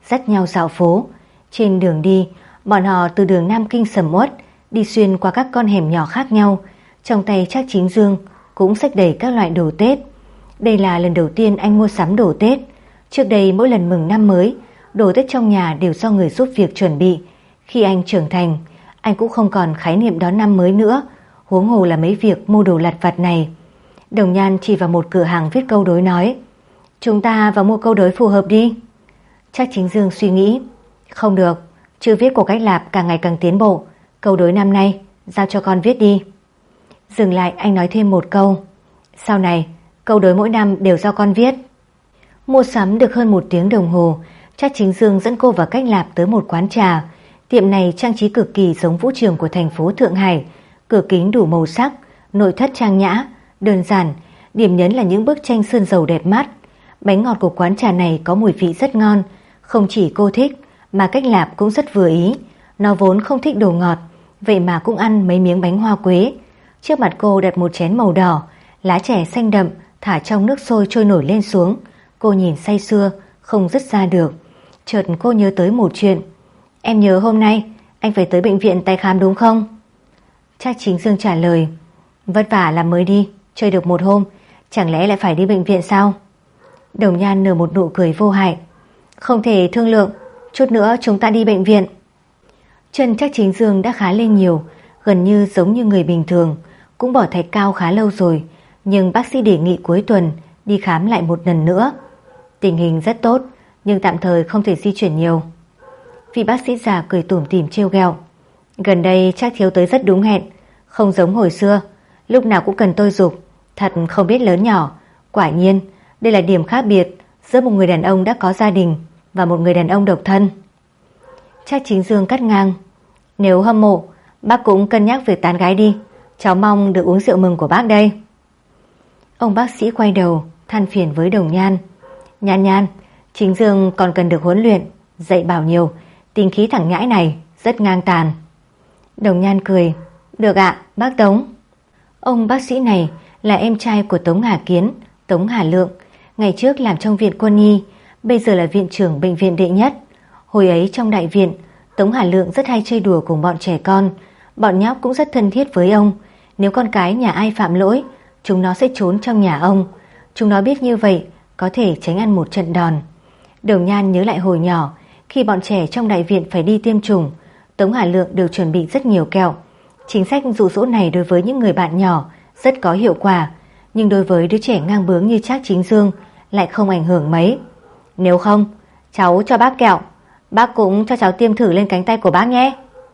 dắt nhau dạo phố. Trên đường đi, bọn họ từ đường Nam Kinh sầm uất đi xuyên qua các con hẻm nhỏ khác nhau. Trong tay Trác Chính Dương cũng xách đầy các loại đồ Tết. Đây là lần đầu tiên anh mua sắm đồ Tết. Trước đây mỗi lần mừng năm mới, đồ Tết trong nhà đều do người giúp việc chuẩn bị. Khi anh trưởng thành, anh cũng không còn khái niệm đón năm mới nữa, huống hồ là mấy việc mua đồ lặt vặt này. Đồng Nhan chỉ vào một cửa hàng viết câu đối nói: "Chúng ta vào mua câu đối phù hợp đi." Trác Chính Dương suy nghĩ: "Không được, chữ viết của Cách Lạp càng ngày càng tiến bộ, câu đối năm nay giao cho con viết đi." Dừng lại, anh nói thêm một câu: "Sau này câu đối mỗi năm đều do con viết." Mua sắm được hơn 1 tiếng đồng hồ, Trác Chính Dương dẫn cô và Cách Lạp tới một quán trà. Tiệm này trang trí cực kỳ giống vũ trường của thành phố Thượng Hải, cửa kính đủ màu sắc, nội thất trang nhã, đơn giản, điểm nhấn là những bức tranh sơn dầu đẹp mắt. Bánh ngọt của quán trà này có mùi vị rất ngon, không chỉ cô thích mà Cách Lạp cũng rất vừa ý. Nó vốn không thích đồ ngọt, vậy mà cũng ăn mấy miếng bánh hoa quế. Trước mặt cô đặt một chén màu đỏ, lá chè xanh đậm thả trong nước sôi trôi nổi lên xuống. Cô nhìn say sưa, không dứt ra được. Chợt cô nhớ tới một chuyện: "Em nhớ hôm nay anh phải tới bệnh viện tái khám đúng không?" Trác Chính Dương trả lời: "Vất vả làm mới đi, chơi được một hôm, chẳng lẽ lại phải đi bệnh viện sao?" Đồng Nhan nở một nụ cười vô hại: "Không thể thương lượng, chút nữa chúng ta đi bệnh viện." Chân Trác Chính Dương đã khá lên nhiều, gần như giống như người bình thường, cũng bỏ thạch cao khá lâu rồi, nhưng bác sĩ đề nghị cuối tuần đi khám lại một lần nữa. Tình hình rất tốt, nhưng tạm thời không thể di chuyển nhiều. Vị bác sĩ già cười tủm tỉm trêu ghẹo: "Gần đây Trác thiếu tới rất đúng hẹn, không giống hồi xưa, lúc nào cũng cần tôi giục, thật không biết lớn nhỏ. Quả nhiên, đây là điểm khác biệt giữa một người đàn ông đã có gia đình và một người đàn ông độc thân." Trác Chính Dương cắt ngang: "Nếu hâm mộ, bác cũng cân nhắc việc tán gái đi, cháu mong được uống rượu mừng của bác đây." Ông bác sĩ quay đầu than phiền với Đồng Nhan: "Nhan Nhan, Chính Dương còn cần được huấn luyện, dạy bảo nhiều, tính khí thằng nhãi này rất ngang tàn." Đồng Nhan cười: "Được ạ, bác Tống." Ông bác sĩ này là em trai của Tống Hà Kiến, Tống Hà Lượng, ngày trước làm trong viện quân y, bây giờ là viện trưởng bệnh viện đệ nhất. Hồi ấy trong đại viện, Tống Hà Lượng rất hay chơi đùa cùng bọn trẻ con, bọn nhóc cũng rất thân thiết với ông. Nếu con cái nhà ai phạm lỗi, chúng nó sẽ trốn trong nhà ông. Chúng nó biết như vậy có thể tránh ăn một trận đòn. Đồng Nhan nhớ lại hồi nhỏ, khi bọn trẻ trong đại viện phải đi tiêm chủng, Tống Hà Lượng đều chuẩn bị rất nhiều kẹo. Chính sách dụ dỗ này đối với những người bạn nhỏ rất có hiệu quả, nhưng đối với đứa trẻ ngang bướng như Trác Chính Dương lại không ảnh hưởng mấy. "Nếu không, cháu cho bác kẹo, bác cũng cho cháu tiêm thử lên cánh tay của bác nhé."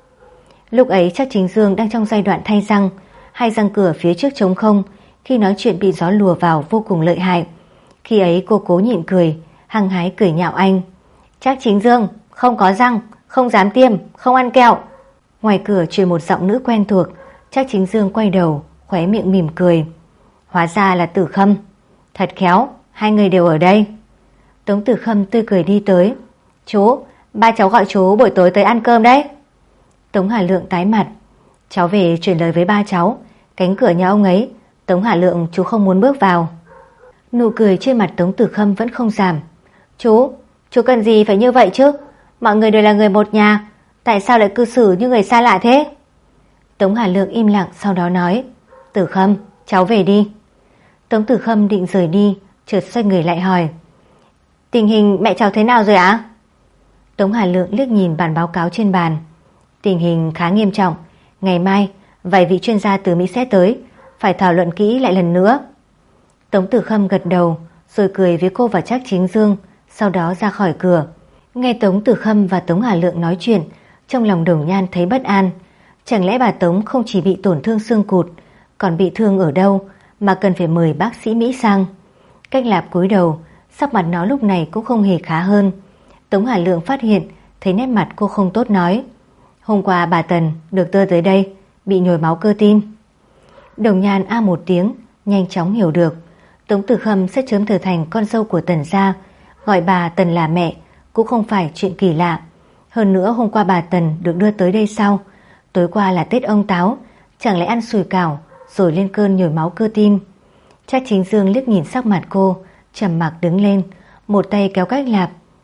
Lúc ấy Trác Chính Dương đang trong giai đoạn thay răng, hai răng cửa phía trước trống không, khi nói chuyện bị gió lùa vào vô cùng lợi hại. Khi ấy cô cố nhịn cười, hăng hái cười nhạo anh: "Trác Chính Dương, không có răng, không dám tiêm, không ăn kẹo." Ngoài cửa truyền một giọng nữ quen thuộc. Trác Chính Dương quay đầu, khóe miệng mỉm cười: "Hóa ra là Tử Khâm, thật khéo, hai người đều ở đây." Tống Tử Khâm tươi cười đi tới: "Chú, ba cháu gọi chú buổi tối tới ăn cơm đấy." Tống Hà Lượng tái mặt: "Cháu về truyền lời với ba cháu, cánh cửa nhà ông ấy, Tống Hà Lượng chú không muốn bước vào." Nụ cười trên mặt Tống Tử Khâm vẫn không giảm: Chú cần gì phải như vậy chứ? Mọi người đều là người một nhà, tại sao lại cư xử như người xa lạ thế?" Tống Hà Lượng im lặng, sau đó nói: "Tử Khâm, cháu về đi." Tống Tử Khâm định rời đi, chợt xoay người lại hỏi: "Tình hình mẹ cháu thế nào rồi ạ?" Tống Hà Lượng liếc nhìn bản báo cáo trên bàn: "Tình hình khá nghiêm trọng, ngày mai vài vị chuyên gia từ Mỹ sẽ tới, phải thảo luận kỹ lại lần nữa." Tống Tử Khâm gật đầu, rồi cười với cô và Trác Chính Dương, sau đó ra khỏi cửa. Nghe Tống Tử Khâm và Tống Hà Lượng nói chuyện, trong lòng Đồng Nhan thấy bất an. Chẳng lẽ bà Tống không chỉ bị tổn thương xương cụt, còn bị thương ở đâu mà cần phải mời bác sĩ Mỹ sang? Cách Lạp cúi đầu, sắc mặt nó lúc này cũng không hề khá hơn. Tống Hà Lượng phát hiện thấy nét mặt cô không tốt, nói: "Hôm qua bà Tần được đưa tới đây, bị nhồi máu cơ tim." Đồng Nhan a một tiếng, nhanh chóng hiểu được Tống Tử Khâm sẽ chớm trở thành con dâu của Tần gia, gọi bà Tần là mẹ cũng không phải chuyện kỳ lạ. Hơn nữa hôm qua bà Tần được đưa tới đây sau, tối qua là Tết ông Táo, chẳng lẽ ăn sủi cảo rồi lên cơn nhồi máu cơ tim? Trác Chính Dương liếc nhìn sắc mặt cô, trầm mặc đứng lên, một tay kéo Cách Lạp,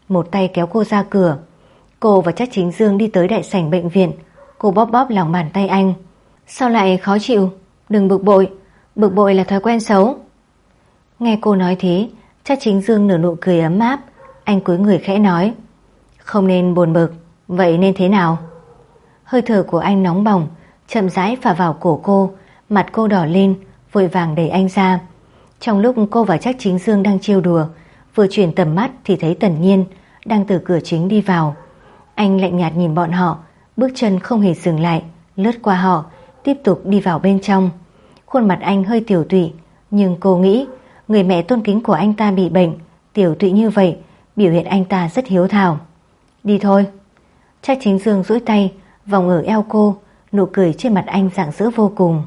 một tay kéo cô ra cửa. Cô và Trác Chính Dương đi tới đại sảnh bệnh viện. Cô bóp bóp lòng bàn tay anh. Sao lại khó chịu? Đừng bực bội là thói quen xấu. Nghe cô nói thế, Trác Chính Dương nở nụ cười ấm áp. Anh cúi người khẽ nói, không nên buồn bực, vậy nên thế nào? Hơi thở của anh nóng bỏng, chậm rãi phả vào cổ cô. Mặt cô đỏ lên, vội vàng đẩy anh ra. Trong lúc cô và Trác Chính Dương đang trêu đùa, vừa chuyển tầm mắt thì thấy Tần Nhiên đang từ cửa chính đi vào. Anh lạnh nhạt nhìn bọn họ, bước chân không hề dừng lại, lướt qua họ, tiếp tục đi vào bên trong. Khuôn mặt anh hơi tiểu tụy, nhưng cô nghĩ người mẹ tôn kính của anh ta bị bệnh, tiểu tụy như vậy, biểu hiện anh ta rất hiếu thảo. Đi thôi. Trác Chính Dương duỗi tay vòng ở eo cô, nụ cười trên mặt anh rạng rỡ vô cùng.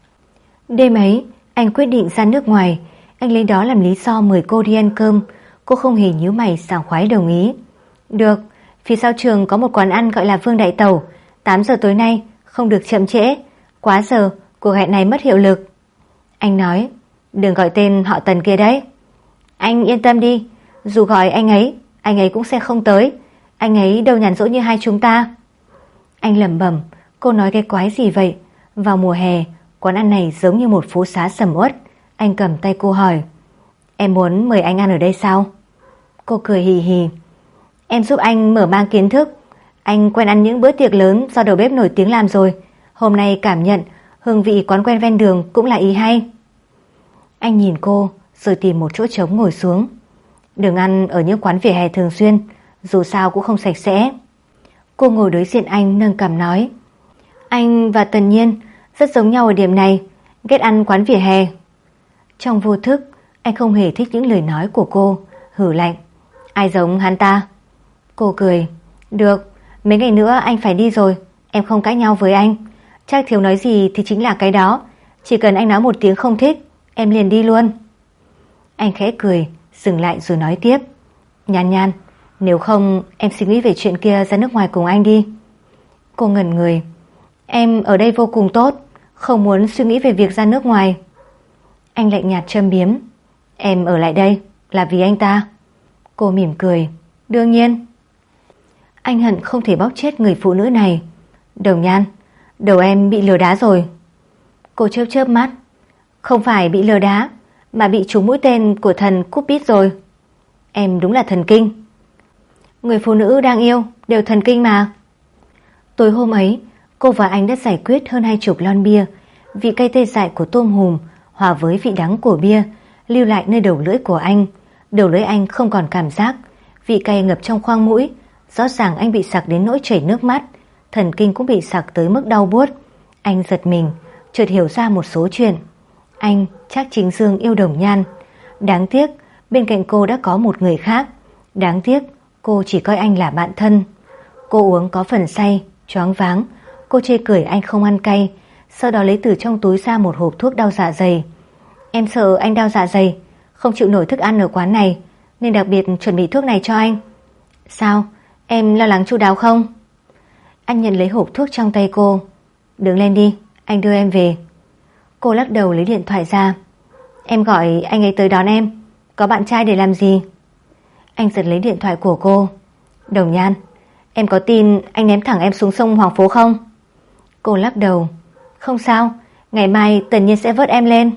Đêm ấy, anh quyết định ra nước ngoài. Anh lấy đó làm lý do mời cô đi ăn cơm. Cô không hề nhíu mày, sảng khoái đồng ý. Được, phía sau trường có một quán ăn gọi là Vương Đại Tẩu. 8 giờ tối nay, không được chậm trễ. Quá giờ, cuộc hẹn này mất hiệu lực. Anh nói, đừng gọi tên họ Tần kia đấy. Anh yên tâm đi, dù gọi anh ấy cũng sẽ không tới. Anh ấy đâu nhàn rỗi như hai chúng ta. Anh lẩm bẩm, cô nói cái quái gì vậy? Vào mùa hè, quán ăn này giống như một phố xá sầm uất. Anh cầm tay cô hỏi, em muốn mời anh ăn ở đây sao? Cô cười hì hì, em giúp anh mở mang kiến thức. Anh quen ăn những bữa tiệc lớn do đầu bếp nổi tiếng làm rồi. Hôm nay cảm nhận hương vị quán quen ven đường cũng là ý hay. Anh nhìn cô rồi tìm một chỗ trống ngồi xuống. Đừng ăn ở những quán vỉa hè thường xuyên, dù sao cũng không sạch sẽ. Cô ngồi đối diện anh nâng cằm nói, anh và Tần Nhiên rất giống nhau ở điểm này, ghét ăn quán vỉa hè. Trong vô thức, anh không hề thích những lời nói của cô, hử lạnh, ai giống hắn ta? Cô cười, được, mấy ngày nữa anh phải đi rồi, em không cãi nhau với anh. Trác Thiếu nói gì thì chính là cái đó, chỉ cần anh nói một tiếng không thích, em liền đi luôn. Anh khẽ cười, dừng lại rồi nói tiếp, Nhan Nhan, nếu không em suy nghĩ về chuyện kia ra nước ngoài cùng anh đi. Cô ngẩn người, em ở đây vô cùng tốt, không muốn suy nghĩ về việc ra nước ngoài. Anh lạnh nhạt châm biếm, em ở lại đây là vì anh ta. Cô mỉm cười, đương nhiên. Anh hận không thể bóp chết người phụ nữ này. Đồng Nhan, đầu em bị lừa đá rồi. Cô chớp chớp mắt, không phải bị lừa đá, mà bị trúng mũi tên của thần Cupid rồi. Em đúng là thần kinh. Người phụ nữ đang yêu đều thần kinh mà. Tối hôm ấy, cô và anh đã giải quyết hơn 20 lon bia. Vị cay tê dại của tôm hùm hòa với vị đắng của bia lưu lại nơi đầu lưỡi của anh. Đầu lưỡi anh không còn cảm giác, vị cay ngập trong khoang mũi. Rõ ràng anh bị sặc đến nỗi chảy nước mắt, thần kinh cũng bị sặc tới mức đau buốt. Anh giật mình, chợt hiểu ra một số chuyện. Anh, Trác Chính Dương yêu Đồng Nhan. Đáng tiếc, bên cạnh cô đã có một người khác. Đáng tiếc, cô chỉ coi anh là bạn thân. Cô uống có phần say, choáng váng. Cô chê cười anh không ăn cay, sau đó lấy từ trong túi ra một hộp thuốc đau dạ dày. Em sợ anh đau dạ dày, không chịu nổi thức ăn ở quán này, nên đặc biệt chuẩn bị thuốc này cho anh. Sao? Em lo lắng chu đáo không? Anh nhận lấy hộp thuốc trong tay cô. Đứng lên đi, anh đưa em về. Cô lắc đầu lấy điện thoại ra. Em gọi anh ấy tới đón em, có bạn trai để làm gì? Anh giật lấy điện thoại của cô. Đồng Nhan, em có tin anh ném thẳng em xuống sông Hoàng Phố không? Cô lắc đầu. Không sao, ngày mai Tần Nhiên sẽ vớt em lên.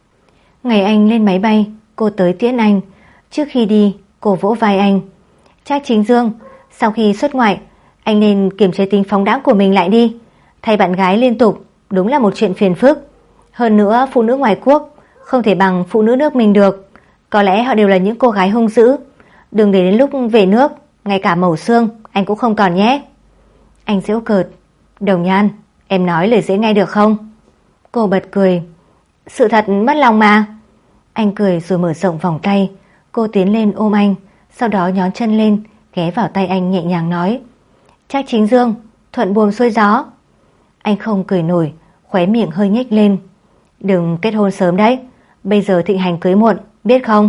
Ngày anh lên máy bay, cô tới tiễn anh. Trước khi đi, cô vỗ vai anh. Trác Chính Dương, sau khi xuất ngoại, anh nên kiềm chế tính phóng đãng của mình lại đi. Thay bạn gái liên tục đúng là một chuyện phiền phức. Hơn nữa, phụ nữ ngoài quốc không thể bằng phụ nữ nước mình được. Có lẽ họ đều là những cô gái hung dữ. Đừng để đến lúc về nước, ngay cả mẩu xương anh cũng không còn nhé. Anh giễu cợt. Đồng Nhan, em nói lời dễ nghe được không? Cô bật cười. Sự thật mất lòng mà. Anh cười rồi mở rộng vòng tay. Cô tiến lên ôm anh, sau đó nhón chân lên, ghé vào tay anh nhẹ nhàng nói. Trác Chính Dương, thuận buồm xuôi gió. Anh không cười nổi, khóe miệng hơi nhếch lên. Đừng kết hôn sớm đấy, bây giờ thịnh hành cưới muộn, biết không?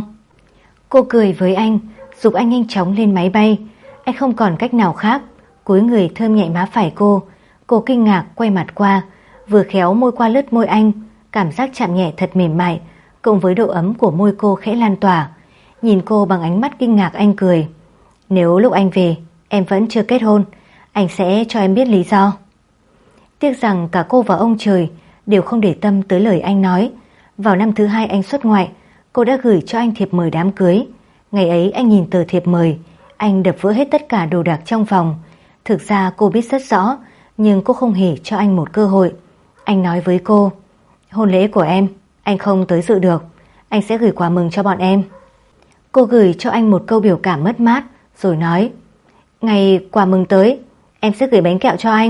Cô cười với anh, giục anh nhanh chóng lên máy bay. Anh không còn cách nào khác, cúi người thơm nhẹ má phải cô. Cô kinh ngạc quay mặt qua, vừa khéo môi qua lướt môi anh, cảm giác chạm nhẹ thật mềm mại, cộng với độ ấm của môi cô khẽ lan tỏa. Nhìn cô bằng ánh mắt kinh ngạc, anh cười. Nếu lúc anh về em vẫn chưa kết hôn, anh sẽ cho em biết lý do. Tiếc rằng cả cô và ông trời đều không để tâm tới lời anh nói. Vào năm thứ 2 anh xuất ngoại, cô đã gửi cho anh thiệp mời đám cưới. Ngày ấy anh nhìn tờ thiệp mời, anh đập vỡ hết tất cả đồ đạc trong phòng. Thực ra cô biết rất rõ, nhưng cô không hề cho anh một cơ hội. Anh nói với cô, hôn lễ của em, anh không tới dự được, anh sẽ gửi quà mừng cho bọn em. Cô gửi cho anh một câu biểu cảm mất mát, rồi nói, ngày quà mừng tới, em sẽ gửi bánh kẹo cho anh.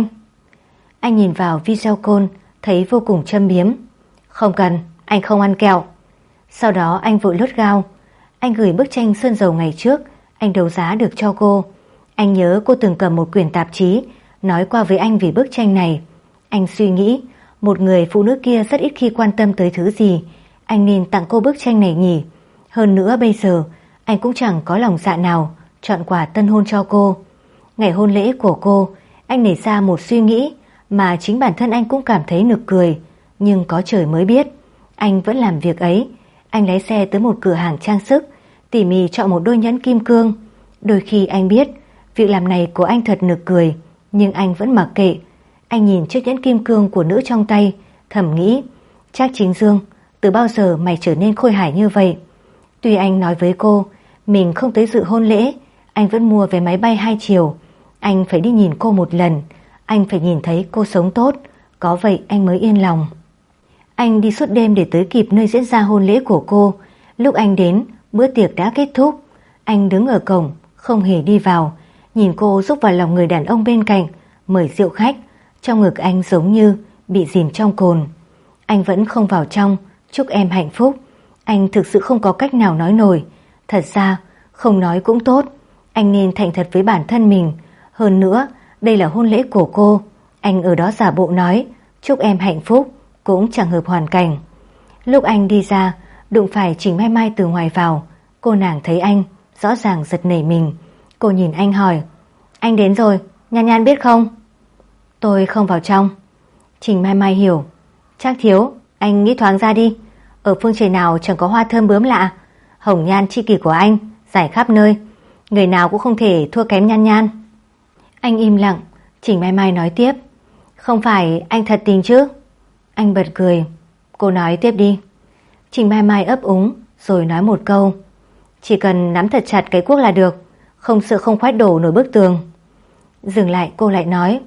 Anh nhìn vào video call, thấy vô cùng châm biếm. Không cần, anh không ăn kẹo. Sau đó anh vội lướt gao. Anh gửi bức tranh sơn dầu ngày trước anh đấu giá được cho cô. Anh nhớ cô từng cầm một quyển tạp chí nói qua với anh về bức tranh này. Anh suy nghĩ, một người phụ nữ kia rất ít khi quan tâm tới thứ gì, anh nên tặng cô bức tranh này nhỉ. Hơn nữa bây giờ anh cũng chẳng có lòng dạ nào chọn quà tân hôn cho cô. Ngày hôn lễ của cô, anh nảy ra một suy nghĩ mà chính bản thân anh cũng cảm thấy nực cười. Nhưng có trời mới biết, anh vẫn làm việc ấy. Anh lái xe tới một cửa hàng trang sức, tỉ mỉ chọn một đôi nhẫn kim cương. Đôi khi anh biết việc làm này của anh thật nực cười, nhưng anh vẫn mặc kệ. Anh nhìn chiếc nhẫn kim cương của nữ trong tay, thầm nghĩ, chắc chính Dương, từ bao giờ mày trở nên khôi hài như vậy. Tuy anh nói với cô mình không tới dự hôn lễ, anh vẫn mua vé máy bay 2 chiều. Anh phải đi nhìn cô một lần, anh phải nhìn thấy cô sống tốt, có vậy anh mới yên lòng. Anh đi suốt đêm để tới kịp nơi diễn ra hôn lễ của cô. Lúc anh đến, bữa tiệc đã kết thúc. Anh đứng ở cổng, không hề đi vào, nhìn cô rúc vào lòng người đàn ông bên cạnh, mời rượu khách. Trong ngực anh giống như bị dìm trong cồn. Anh vẫn không vào trong, chúc em hạnh phúc. Anh thực sự không có cách nào nói nổi. Thật ra, không nói cũng tốt. Anh nên thành thật với bản thân mình. Hơn nữa, đây là hôn lễ của cô. Anh ở đó giả bộ nói chúc em hạnh phúc cũng chẳng hợp hoàn cảnh. Lúc anh đi ra, đụng phải Trình Mai Mai từ ngoài vào. Cô nàng thấy anh, rõ ràng giật nảy mình. Cô nhìn anh hỏi, anh đến rồi, Nhan Nhan biết không? Tôi không vào trong. Trình Mai Mai hiểu, chắc thiếu, anh nghĩ thoáng ra đi. Ở phương trời nào chẳng có hoa thơm bướm lạ. Hồng nhan tri kỷ của anh rải khắp nơi, người nào cũng không thể thua kém Nhan Nhan. Anh im lặng. Trình Mai Mai nói tiếp, không phải anh thật tình chứ? Anh bật cười. Cô nói tiếp đi. Trình Mai Mai ấp úng rồi nói một câu, chỉ cần nắm thật chặt cái cuốc là được, không sợ không khoét đổ nổi bức tường. Dừng lại cô lại nói,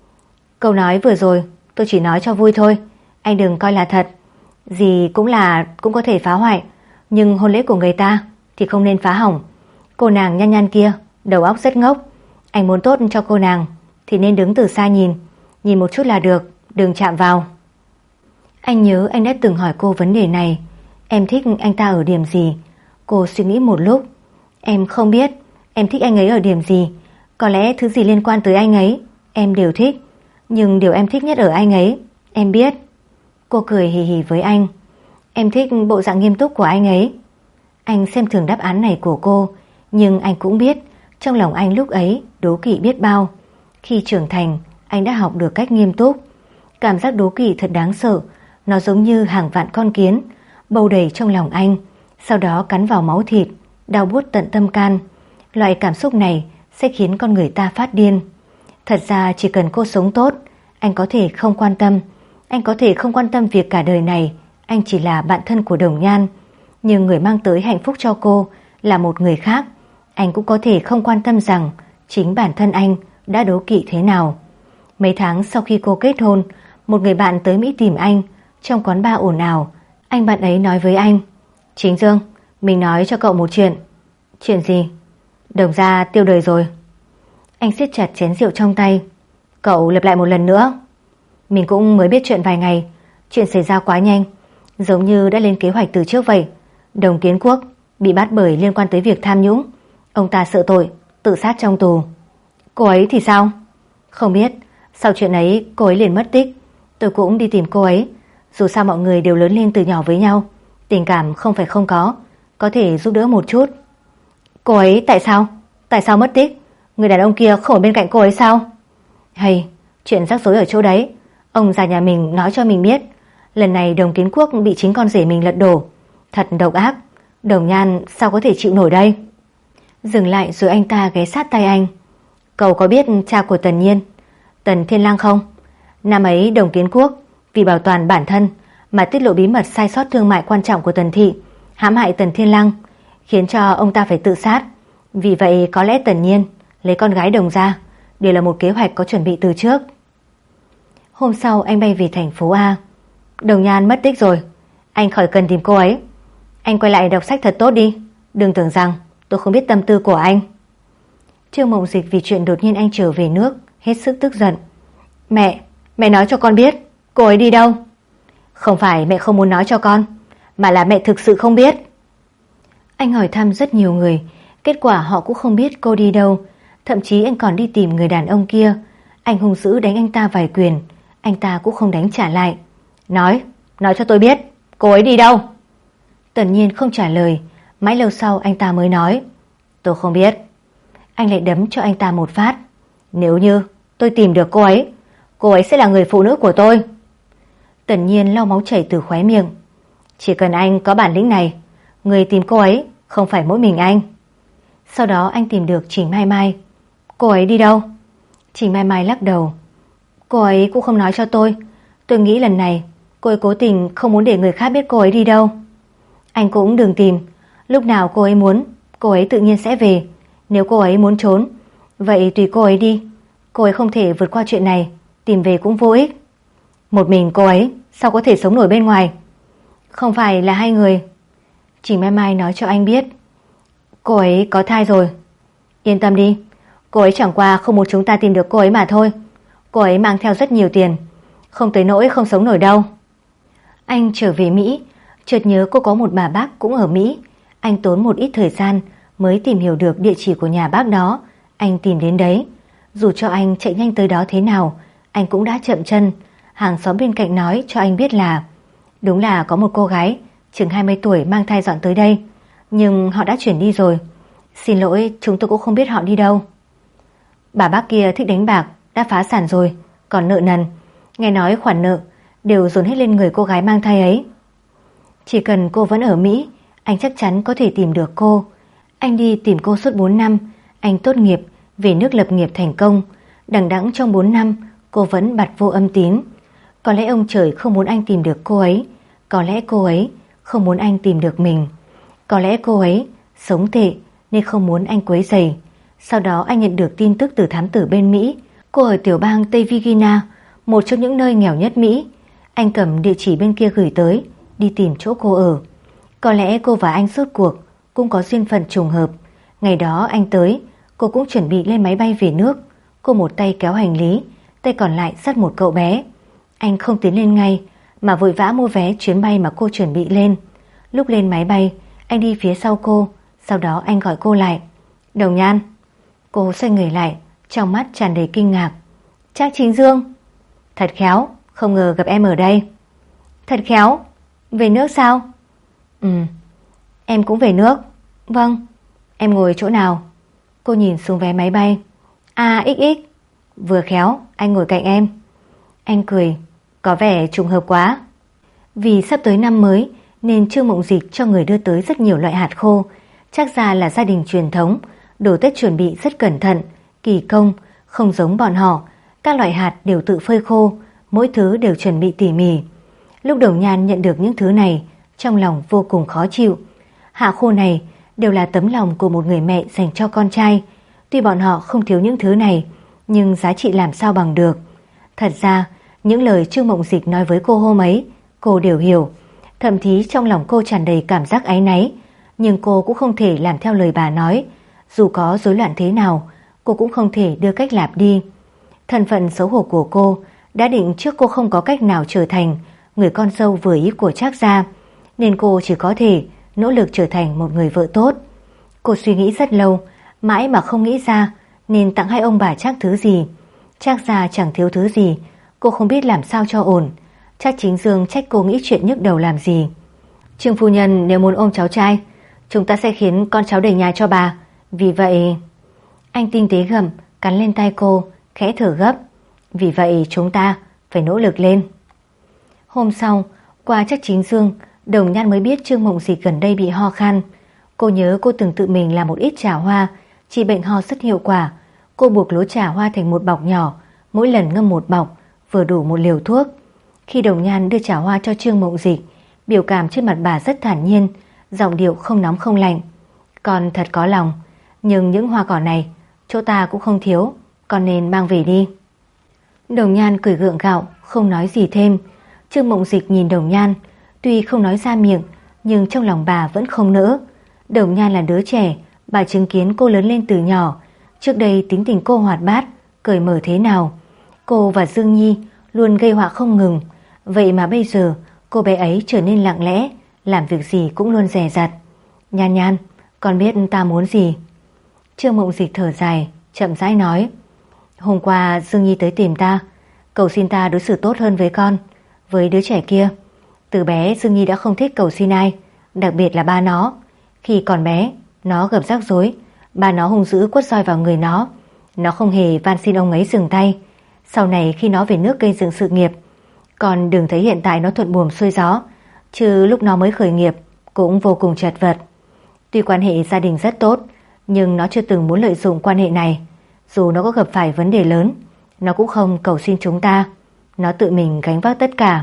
câu nói vừa rồi tôi chỉ nói cho vui thôi, anh đừng coi là thật. Gì cũng có thể phá hoại, nhưng hôn lễ của người ta thì không nên phá hỏng. Cô nàng Nhan Nhan kia đầu óc rất ngốc. Anh muốn tốt cho cô nàng thì nên đứng từ xa nhìn một chút là được, đừng chạm vào. Anh nhớ anh đã từng hỏi cô vấn đề này, em thích anh ta ở điểm gì? Cô suy nghĩ một lúc, em không biết em thích anh ấy ở điểm gì. Có lẽ thứ gì liên quan tới anh ấy em đều thích, nhưng điều em thích nhất ở anh ấy em biết. Cô cười hì hì với anh, em thích bộ dạng nghiêm túc của anh ấy. Anh xem thường đáp án này của cô, nhưng anh cũng biết trong lòng anh lúc ấy đố kỵ biết bao. Khi trưởng thành, anh đã học được cách nghiêm túc. Cảm giác đố kỵ thật đáng sợ, nó giống như hàng vạn con kiến bâu đầy trong lòng anh, sau đó cắn vào máu thịt, đau buốt tận tâm can. Loại cảm xúc này sẽ khiến con người ta phát điên. Thật ra chỉ cần cô sống tốt, anh có thể không quan tâm. Anh có thể không quan tâm việc cả đời này anh chỉ là bạn thân của Đồng Nhan, nhưng người mang tới hạnh phúc cho cô là một người khác. Anh cũng có thể không quan tâm rằng chính bản thân anh đã đố kỵ thế nào. Mấy tháng sau khi cô kết hôn, một người bạn tới Mỹ tìm anh. Trong quán bar ồn ào, anh bạn ấy nói với anh, Chính Dương, mình nói cho cậu một chuyện. Chuyện gì? Đồng gia tiêu đời rồi. Anh siết chặt chén rượu trong tay. Cậu lặp lại một lần nữa. Mình cũng mới biết chuyện vài ngày, chuyện xảy ra quá nhanh, giống như đã lên kế hoạch từ trước vậy. Đồng Kiến Quốc bị bắt bởi liên quan tới việc tham nhũng. Ông ta sợ tội, tự sát trong tù. Cô ấy thì sao? Không biết. Sau chuyện ấy cô ấy liền mất tích. Tôi cũng đi tìm cô ấy. Dù sao mọi người đều lớn lên từ nhỏ với nhau, tình cảm không phải không có thể giúp đỡ một chút. Cô ấy tại sao? Tại sao mất tích? Người đàn ông kia không ở bên cạnh cô ấy sao? Hay, chuyện rắc rối ở chỗ đấy. Ông già nhà mình nói cho mình biết, lần này Đồng Kiến Quốc bị chính con rể mình lật đổ. Thật độc ác. Đồng Nhan sao có thể chịu nổi đây? Dừng lại rồi anh ta ghé sát tay anh. Cậu có biết cha của Tần Nhiên, Tần Thiên Lang không? Năm ấy Đồng Kiến Quốc vì bảo toàn bản thân mà tiết lộ bí mật sai sót thương mại quan trọng của Tần Thị, hãm hại Tần Thiên Lang, khiến cho ông ta phải tự sát. Vì vậy có lẽ Tần Nhiên lấy con gái Đồng ra đều là một kế hoạch có chuẩn bị từ trước. Hôm sau anh bay về thành phố A. Đồng Nhan mất tích rồi, anh khỏi cần tìm cô ấy. Anh quay lại đọc sách thật tốt đi, đừng tưởng rằng tôi không biết tâm tư của anh. Trương Mộng Dịch vì chuyện đột nhiên anh trở về nước hết sức tức giận. Mẹ nói cho con biết cô ấy đi đâu. Không phải mẹ không muốn nói cho con, mà là mẹ thực sự không biết. Anh hỏi thăm rất nhiều người, kết quả họ cũng không biết cô đi đâu. Thậm chí anh còn đi tìm người đàn ông kia. Anh hung dữ đánh anh ta vài quyền, anh ta cũng không đánh trả lại. Nói cho tôi biết cô ấy đi đâu. Tần Nhiên không trả lời. Mãi lâu sau anh ta mới nói, tôi không biết. Anh lại đấm cho anh ta một phát. Nếu như tôi tìm được cô ấy sẽ là người phụ nữ của tôi. Tần Nhiên lau máu chảy từ khóe miệng. Chỉ cần anh có bản lĩnh này, người tìm cô ấy không phải mỗi mình anh. Sau đó anh tìm được Trình Mai Mai. Cô ấy đi đâu? Trình Mai Mai lắc đầu. Cô ấy cũng không nói cho tôi. Tôi nghĩ lần này cô ấy cố tình không muốn để người khác biết cô ấy đi đâu. Anh cũng đừng tìm. Lúc nào cô ấy muốn, cô ấy tự nhiên sẽ về. Nếu cô ấy muốn trốn, vậy tùy cô ấy đi. Cô ấy không thể vượt qua chuyện này, tìm về cũng vô ích. Một mình cô ấy sao có thể sống nổi bên ngoài? Không phải là hai người. Trình Mai Mai nói cho anh biết. Cô ấy có thai rồi. Yên tâm đi, cô ấy chẳng qua không muốn chúng ta tìm được cô ấy mà thôi. Cô ấy mang theo rất nhiều tiền, không tới nỗi không sống nổi đâu. Anh trở về Mỹ, chợt nhớ cô có một bà bác cũng ở Mỹ. Anh tốn một ít thời gian mới tìm hiểu được địa chỉ của nhà bác đó. Anh tìm đến đấy. Dù cho anh chạy nhanh tới đó thế nào, anh cũng đã chậm chân. Hàng xóm bên cạnh nói cho anh biết là đúng là có một cô gái chừng 20 tuổi mang thai dọn tới đây, nhưng họ đã chuyển đi rồi. Xin lỗi, chúng tôi cũng không biết họ đi đâu. Bà bác kia thích đánh bạc, đã phá sản rồi, còn nợ nần. Nghe nói khoản nợ đều dồn hết lên người cô gái mang thai ấy. Chỉ cần cô vẫn ở Mỹ, anh chắc chắn có thể tìm được cô. Anh đi tìm cô suốt 4 năm. Anh tốt nghiệp, về nước lập nghiệp thành công. Đằng đẵng trong 4 năm, cô vẫn bặt vô âm tín. Có lẽ ông trời không muốn anh tìm được cô ấy. Có lẽ cô ấy không muốn anh tìm được mình. Có lẽ cô ấy sống tệ nên không muốn anh quấy rầy. Sau đó anh nhận được tin tức từ thám tử bên Mỹ. Cô ở tiểu bang Tây Virginia, một trong những nơi nghèo nhất Mỹ. Anh cầm địa chỉ bên kia gửi tới, đi tìm chỗ cô ở. Có lẽ cô và anh rốt cuộc cũng có duyên phận trùng hợp. Ngày đó anh tới, cô cũng chuẩn bị lên máy bay về nước. Cô một tay kéo hành lý, tay còn lại dắt một cậu bé. Anh không tiến lên ngay, mà vội vã mua vé chuyến bay mà cô chuẩn bị lên. Lúc lên máy bay, anh đi phía sau cô. Sau đó anh gọi cô lại. Đồng Nhan. Cô xoay người lại, trong mắt tràn đầy kinh ngạc. Trác Chính Dương. Thật khéo, không ngờ gặp em ở đây. Thật khéo. Về nước sao? Em cũng về nước. Vâng. Em ngồi chỗ nào? Cô nhìn xuống vé máy bay. XX. Vừa khéo, anh ngồi cạnh em. Anh cười. Có vẻ trùng hợp quá. Vì sắp tới năm mới nên Trương Mộng Dịch cho người đưa tới rất nhiều loại hạt khô. Chắc ra là gia đình truyền thống, đồ Tết chuẩn bị rất cẩn thận, kỳ công, không giống bọn họ. Các loại hạt đều tự phơi khô, mỗi thứ đều chuẩn bị tỉ mỉ. Lúc Đồng Nhan nhận được những thứ này, trong lòng vô cùng khó chịu. Hạ khô này đều là tấm lòng của một người mẹ dành cho con trai. Tuy bọn họ không thiếu những thứ này, nhưng giá trị làm sao bằng được. Thật ra, những lời Trương Mộng Dịch nói với cô hôm ấy, cô đều hiểu. Thậm chí trong lòng cô tràn đầy cảm giác áy náy, nhưng cô cũng không thể làm theo lời bà nói. Dù có rối loạn thế nào, cô cũng không thể đưa Cách Lạp đi. Thân phận xấu hổ của cô đã định trước cô không có cách nào trở thành người con dâu vừa ý của Trác gia, nên cô chỉ có thể nỗ lực trở thành một người vợ tốt. Cô suy nghĩ rất lâu, mãi mà không nghĩ ra nên tặng hai ông bà Trác thứ gì. Trác gia chẳng thiếu thứ gì, cô không biết làm sao cho ổn. Trác Chính Dương trách cô nghĩ chuyện nhức đầu làm gì. Trương phu nhân nếu muốn ôm cháu trai, chúng ta sẽ khiến con cháu đầy nhà cho bà. Vì vậy... Anh tinh tế gầm, cắn lên tay cô, khẽ thở gấp. Vì vậy chúng ta phải nỗ lực lên. Hôm sau, qua Trác Chính Dương, Đồng Nhan mới biết Trương Mộng Dịch gần đây bị ho khan. Cô nhớ cô từng tự mình làm một ít trà hoa trị bệnh ho rất hiệu quả. Cô buộc lúa trà hoa thành một bọc nhỏ, mỗi lần ngâm một bọc, vừa đủ một liều thuốc. Khi Đồng Nhan đưa trà hoa cho Trương Mộng Dịch, biểu cảm trên mặt bà rất thản nhiên, giọng điệu không nóng không lạnh. Con thật có lòng, nhưng những hoa cỏ này chỗ ta cũng không thiếu, con nên mang về đi. Đồng Nhan cười gượng gạo, không nói gì thêm. Trương Mộng Dịch nhìn Đồng Nhan, tuy không nói ra miệng, nhưng trong lòng bà vẫn không nỡ. Đồng Nhan là đứa trẻ, bà chứng kiến cô lớn lên từ nhỏ. Trước đây tính tình cô hoạt bát, cởi mở thế nào. Cô và Dương Nhi luôn gây họa không ngừng. Vậy mà bây giờ cô bé ấy trở nên lặng lẽ, làm việc gì cũng luôn dè dặt. Nhan Nhan, con biết ta muốn gì? Trương Mộng Dịch thở dài, chậm rãi nói. Hôm qua Dương Nhi tới tìm ta, cầu xin ta đối xử tốt hơn với con, với đứa trẻ kia. Từ bé Dương Nhi đã không thích cầu xin ai, đặc biệt là ba nó. Khi còn bé, nó gặp rắc rối, ba nó hung dữ quất roi vào người nó. Nó không hề van xin ông ấy dừng tay. Sau này khi nó về nước gây dựng sự nghiệp, con đừng thấy hiện tại nó thuận buồm xuôi gió, chứ lúc nó mới khởi nghiệp cũng vô cùng chật vật. Tuy quan hệ gia đình rất tốt, nhưng nó chưa từng muốn lợi dụng quan hệ này. Dù nó có gặp phải vấn đề lớn, nó cũng không cầu xin chúng ta. Nó tự mình gánh vác tất cả.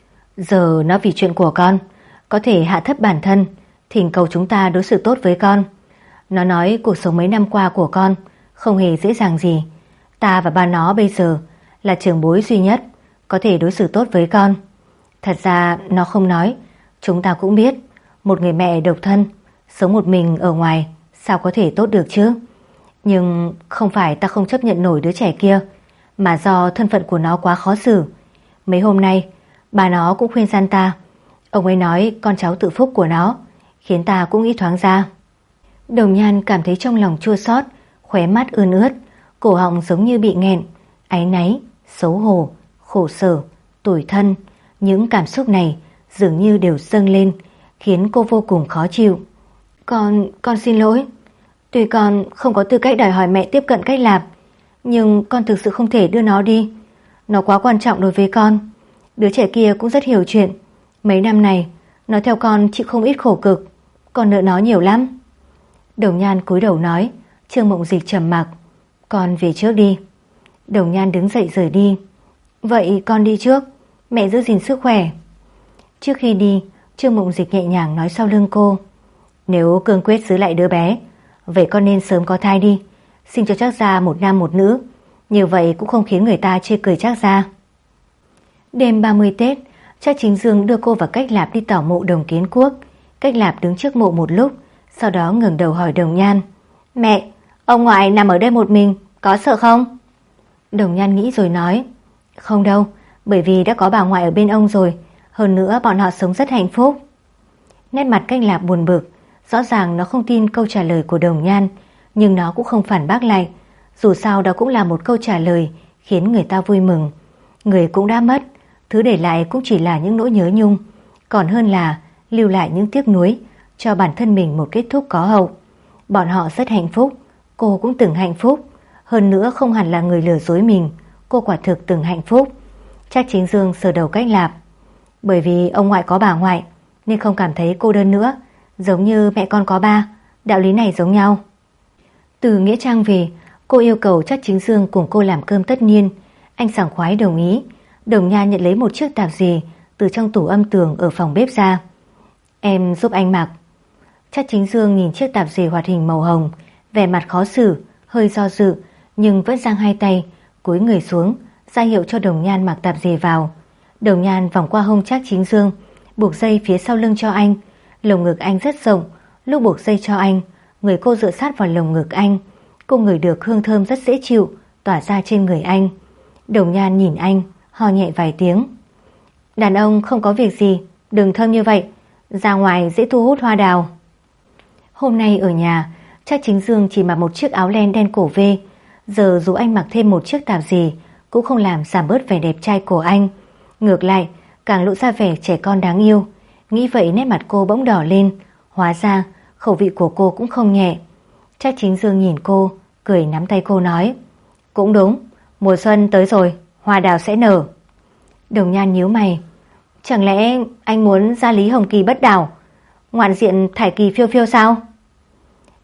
Giờ nó vì chuyện của con có thể hạ thấp bản thân, thỉnh cầu chúng ta đối xử tốt với con. Nó nói cuộc sống mấy năm qua của con không hề dễ dàng gì. Ta và ba nó bây giờ là trưởng bối duy nhất có thể đối xử tốt với con. Thật ra nó không nói, chúng ta cũng biết. Một người mẹ độc thân, sống một mình ở ngoài, sao có thể tốt được chứ? Nhưng không phải ta không chấp nhận nổi đứa trẻ kia, mà do thân phận của nó quá khó xử. Mấy hôm nay bà nó cũng khuyên gian ta. Ông ấy nói con cháu tự phúc của nó, khiến ta cũng nghĩ thoáng ra. Đồng Nhan cảm thấy trong lòng chua xót, khóe mắt ươn ướt, cổ họng giống như bị nghẹn. Áy náy, xấu hổ, khổ sở, tủi thân, những cảm xúc này dường như đều dâng lên, khiến cô vô cùng khó chịu. Con xin lỗi. Tuy con không có tư cách đòi hỏi mẹ tiếp cận Cách Lạp, nhưng con thực sự không thể đưa nó đi. Nó quá quan trọng đối với con. Đứa trẻ kia cũng rất hiểu chuyện. Mấy năm này nó theo con chịu không ít khổ cực, con nợ nó nhiều lắm. Đồng Nhan cúi đầu nói. Trương Mộng Dịch trầm mặc. Con về trước đi. Đồng Nhan đứng dậy rời đi. Vậy con đi trước, mẹ giữ gìn sức khỏe. Trước khi đi, Trương Mộng Dịch nhẹ nhàng nói sau lưng cô. Nếu cương quyết giữ lại đứa bé, vậy con nên sớm có thai đi, sinh cho Trác Gia một nam một nữ. Như vậy cũng không khiến người ta chê cười Trác Gia. Đêm 30 Tết, Trác Chính Dương đưa cô và Cách Lạp đi tảo mộ Đồng Kiến Quốc. Cách Lạp đứng trước mộ một lúc, sau đó ngẩng đầu hỏi Đồng Nhan. Mẹ, ông ngoại nằm ở đây một mình, có sợ không? Đồng Nhan nghĩ rồi nói. Không đâu, bởi vì đã có bà ngoại ở bên ông rồi. Hơn nữa bọn họ sống rất hạnh phúc. Nét mặt Cách Lạp buồn bực. Rõ ràng nó không tin câu trả lời của Đồng Nhan, nhưng nó cũng không phản bác lại. Dù sao đó cũng là một câu trả lời khiến người ta vui mừng. Người cũng đã mất, thứ để lại cũng chỉ là những nỗi nhớ nhung, còn hơn là lưu lại những tiếc nuối, cho bản thân mình một kết thúc có hậu. Bọn họ rất hạnh phúc, cô cũng từng hạnh phúc. Hơn nữa không hẳn là người lừa dối mình, cô quả thực từng hạnh phúc. Trác Chính Dương sờ đầu Cách Lạp. Bởi vì ông ngoại có bà ngoại nên không cảm thấy cô đơn nữa, giống như mẹ con có ba, đạo lý này giống nhau. Từ Nghĩa Trang về, cô yêu cầu Trác Chính Dương cùng cô làm cơm tất niên. Anh sảng khoái đồng ý. Đồng Nhan nhận lấy một chiếc tạp dề từ trong tủ âm tường ở phòng bếp ra. Em giúp anh mặc. Trác Chính Dương nhìn chiếc tạp dề hoạt hình màu hồng, vẻ mặt khó xử, hơi do dự, nhưng vẫn giang hai tay, cúi người xuống, ra hiệu cho Đồng Nhan mặc tạp dề vào. Đồng Nhan vòng qua hông Trác Chính Dương, buộc dây phía sau lưng cho anh. Lồng ngực anh rất rộng, lúc buộc dây cho anh, người cô dựa sát vào lồng ngực anh. Cô ngửi được hương thơm rất dễ chịu tỏa ra trên người anh. Đồng Nhan nhìn anh, ho nhẹ vài tiếng. Đàn ông không có việc gì, đừng thơm như vậy, ra ngoài dễ thu hút hoa đào. Hôm nay ở nhà, Trác Chính Dương chỉ mặc một chiếc áo len đen cổ V. Giờ dù anh mặc thêm một chiếc tạp dề cũng không làm giảm bớt vẻ đẹp trai của anh. Ngược lại, càng lộ ra vẻ trẻ con đáng yêu. Nghĩ vậy nét mặt cô bỗng đỏ lên. Hóa ra khẩu vị của cô cũng không nhẹ. Trác Chính Dương nhìn cô, cười nắm tay cô nói. Cũng đúng, mùa xuân tới rồi, hoa đào sẽ nở. Đồng Nhan nhíu mày. Chẳng lẽ anh muốn gia lý hồng kỳ bất đảo, ngoạn diện thải kỳ phiêu phiêu sao?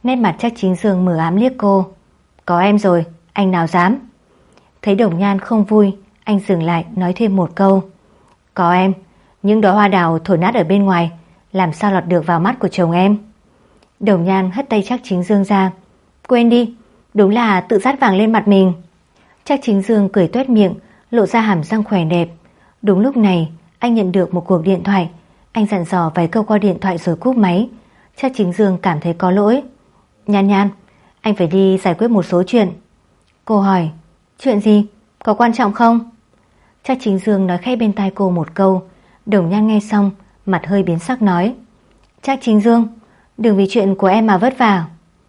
Nét mặt Trác Chính Dương mờ ám liếc cô. Có em rồi, anh nào dám. Thấy Đồng Nhan không vui, anh dừng lại nói thêm một câu. Có em, những đóa hoa đào thổi nát ở bên ngoài làm sao lọt được vào mắt của chồng em. Đồng Nhan hất tay Trác Chính Dương ra. Quên đi, đúng là tự dát vàng lên mặt mình. Trác Chính Dương cười tuét miệng, lộ ra hàm răng khỏe đẹp. Đúng lúc này anh nhận được một cuộc điện thoại. Anh dặn dò vài câu qua điện thoại rồi cúp máy. Trác Chính Dương cảm thấy có lỗi. Nhan Nhan, anh phải đi giải quyết một số chuyện. Cô hỏi, chuyện gì? Có quan trọng không? Trác Chính Dương nói khẽ bên tai cô một câu. Đồng Nhan nghe xong, mặt hơi biến sắc nói. Trác Chính Dương, đừng vì chuyện của em mà vất vả.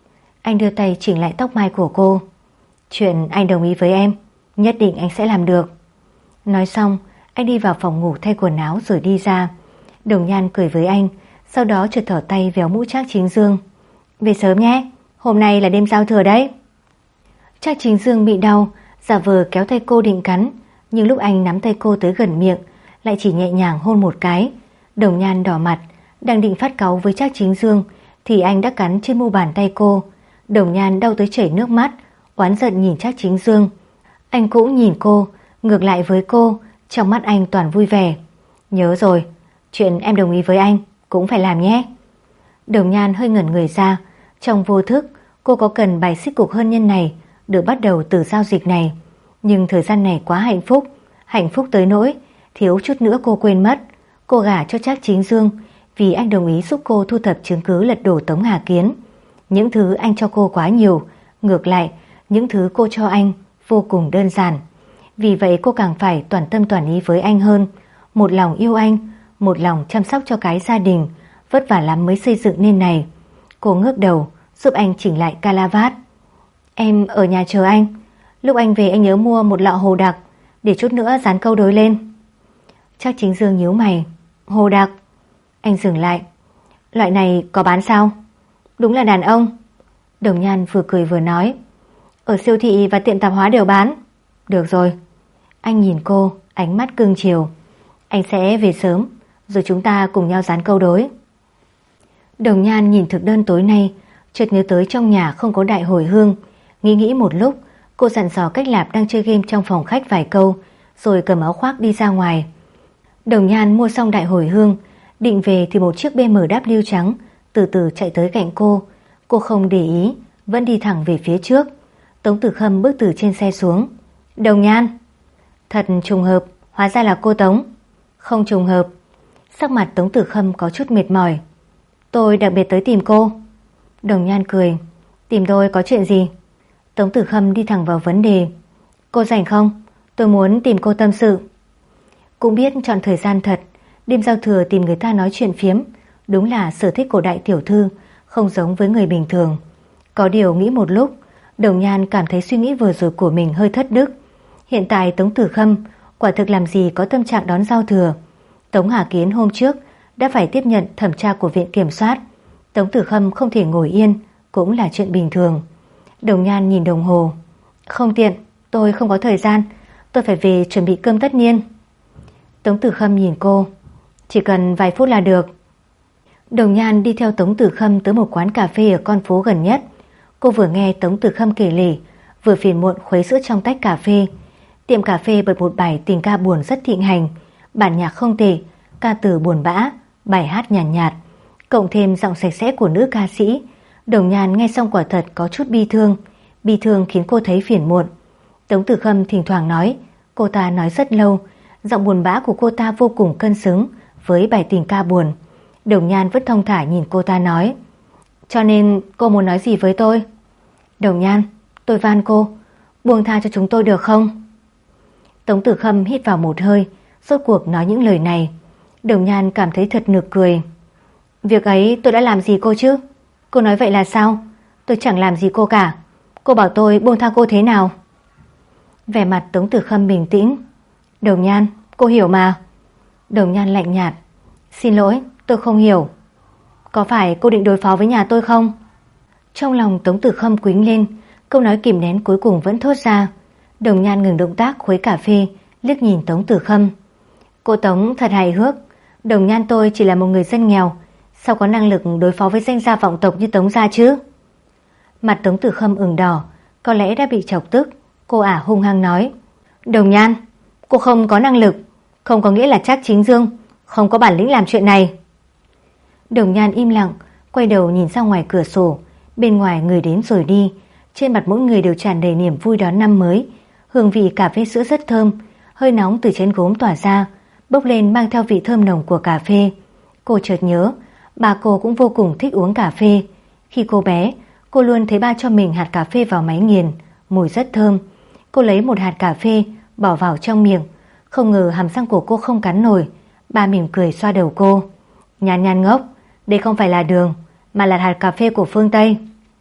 Anh đưa tay chỉnh lại tóc mai của cô. Chuyện anh đồng ý với em, nhất định anh sẽ làm được. Nói xong, anh đi vào phòng ngủ thay quần áo rồi đi ra. Đồng Nhan cười với anh, sau đó chợt thỏ tay véo mũ Trác Chính Dương. Về sớm nhé, hôm nay là đêm giao thừa đấy. Trác Chính Dương bị đau, giả vờ kéo tay cô định cắn, nhưng lúc anh nắm tay cô tới gần miệng, lại chỉ nhẹ nhàng hôn một cái. Đồng Nhan đỏ mặt, đang định phát cáu với Trác Chính Dương thì anh đã cắn trên mu bàn tay cô. Đồng Nhan đau tới chảy nước mắt, oán giận nhìn Trác Chính Dương. Anh cũng nhìn cô, ngược lại với cô, trong mắt anh toàn vui vẻ. Nhớ rồi, chuyện em đồng ý với anh cũng phải làm nhé. Đồng Nhan hơi ngẩn người ra. Trong vô thức, cô có cần bài xích cuộc hôn nhân này được bắt đầu từ giao dịch này. Nhưng thời gian này quá hạnh phúc tới nỗi thiếu chút nữa cô quên mất. Cô gả cho Trác Chính Dương vì anh đồng ý giúp cô thu thập chứng cứ lật đổ Tống Hà Kiến. Những thứ anh cho cô quá nhiều, ngược lại những thứ cô cho anh vô cùng đơn giản. Vì vậy cô càng phải toàn tâm toàn ý với anh hơn. Một lòng yêu anh, một lòng chăm sóc cho cái gia đình vất vả lắm mới xây dựng nên này. Cô ngước đầu giúp anh chỉnh lại calavat. Em ở nhà chờ anh. Lúc anh về anh nhớ mua một lọ hồ đặc, để chút nữa dán câu đối lên. Trác Chính Dương nhíu mày. Hồ đặc? Anh dừng lại. Loại này có bán sao? Đúng là đàn ông. Đồng Nhan vừa cười vừa nói. Ở siêu thị và tiệm tạp hóa đều bán. Được rồi. Anh nhìn cô, ánh mắt cưng chiều. Anh sẽ về sớm, rồi chúng ta cùng nhau dán câu đối. Đồng Nhan nhìn thực đơn tối nay, chợt nhớ tới trong nhà không có đại hồi hương. Nghĩ một lúc, cô dặn dò Cách Lạp đang chơi game trong phòng khách vài câu, rồi cầm áo khoác đi ra ngoài. Đồng Nhan mua xong đại hồi hương, định về thì một chiếc BMW trắng từ từ chạy tới cạnh cô. Cô không để ý, vẫn đi thẳng về phía trước. Tống Tử Khâm bước từ trên xe xuống. Đồng Nhan. Thật trùng hợp, hóa ra là cô Tống. Không trùng hợp. Sắc mặt Tống Tử Khâm có chút mệt mỏi. Tôi đặc biệt tới tìm cô. Đồng Nhan cười. Tìm tôi có chuyện gì? Tống Tử Khâm đi thẳng vào vấn đề. Cô rảnh không? Tôi muốn tìm cô tâm sự. Cũng biết chọn thời gian thật. Đêm giao thừa tìm người ta nói chuyện phiếm, đúng là sở thích của đại tiểu thư, không giống với người bình thường. Có điều nghĩ một lúc, Đồng Nhan cảm thấy suy nghĩ vừa rồi của mình hơi thất đức. Hiện tại Tống Tử Khâm quả thực làm gì có tâm trạng đón giao thừa. Tống Hà Kiến hôm trước đã phải tiếp nhận thẩm tra của viện kiểm soát. Tống Tử Khâm không thể ngồi yên cũng là chuyện bình thường. Đồng Nhan nhìn đồng hồ. Không tiện, tôi không có thời gian, tôi phải về chuẩn bị cơm tất niên. Tống Tử Khâm nhìn cô. Chỉ cần vài phút là được. Đồng Nhan đi theo Tống Tử Khâm tới một quán cà phê ở con phố gần nhất. Cô vừa nghe Tống Tử Khâm kể lể, vừa phiền muộn khuấy sữa trong tách cà phê. Tiệm cà phê bật một bài tình ca buồn rất thịnh hành. Bản nhạc không tệ, ca từ buồn bã, bài hát nhàn nhạt, cộng thêm giọng sạch sẽ của nữ ca sĩ. Đồng Nhan nghe xong quả thật có chút bi thương. Bi thương khiến cô thấy phiền muộn. Tống Tử Khâm thỉnh thoảng nói, cô ta nói rất lâu. Giọng buồn bã của cô ta vô cùng cân xứng với bài tình ca buồn. Đồng Nhan vẫn thong thả nhìn cô ta nói. Cho nên cô muốn nói gì với tôi? Đồng Nhan, tôi van cô, buông tha cho chúng tôi được không? Tống Tử Khâm hít vào một hơi, rốt cuộc nói những lời này. Đồng Nhan cảm thấy thật nực cười. Việc ấy tôi đã làm gì cô chứ? Cô nói vậy là sao? Tôi chẳng làm gì cô cả. Cô bảo tôi buông tha cô thế nào? Vẻ mặt Tống Tử Khâm bình tĩnh. Đồng Nhan, cô hiểu mà. Đồng Nhan lạnh nhạt. Xin lỗi, tôi không hiểu. Có phải cô định đối phó với nhà tôi không? Trong lòng Tống Tử Khâm quýnh lên, câu nói kìm nén cuối cùng vẫn thốt ra. Đồng Nhan ngừng động tác khuấy cà phê, liếc nhìn Tống Tử Khâm. Cô Tống thật hài hước. Đồng Nhan tôi chỉ là một người dân nghèo, sao có năng lực đối phó với danh gia vọng tộc như Tống gia chứ? Mặt Tống Tử Khâm ửng đỏ, có lẽ đã bị chọc tức. Cô ả hung hăng nói: Đồng Nhan, cô không có năng lực, không có nghĩa là Trác Chính Dương không có bản lĩnh làm chuyện này. Đồng Nhan im lặng, quay đầu nhìn ra ngoài cửa sổ. Bên ngoài người đến rồi đi, trên mặt mỗi người đều tràn đầy niềm vui đón năm mới. Hương vị cà phê sữa rất thơm, hơi nóng từ chén gốm tỏa ra, bốc lên mang theo vị thơm nồng của cà phê. Cô chợt nhớ, bà cô cũng vô cùng thích uống cà phê. Khi cô bé, cô luôn thấy ba cho mình hạt cà phê vào máy nghiền, mùi rất thơm. Cô lấy một hạt cà phê, bỏ vào trong miệng. Không ngờ hàm răng của cô không cắn nổi. Ba mỉm cười xoa đầu cô: Nhan Nhan ngốc, đây không phải là đường, mà là hạt cà phê của phương Tây.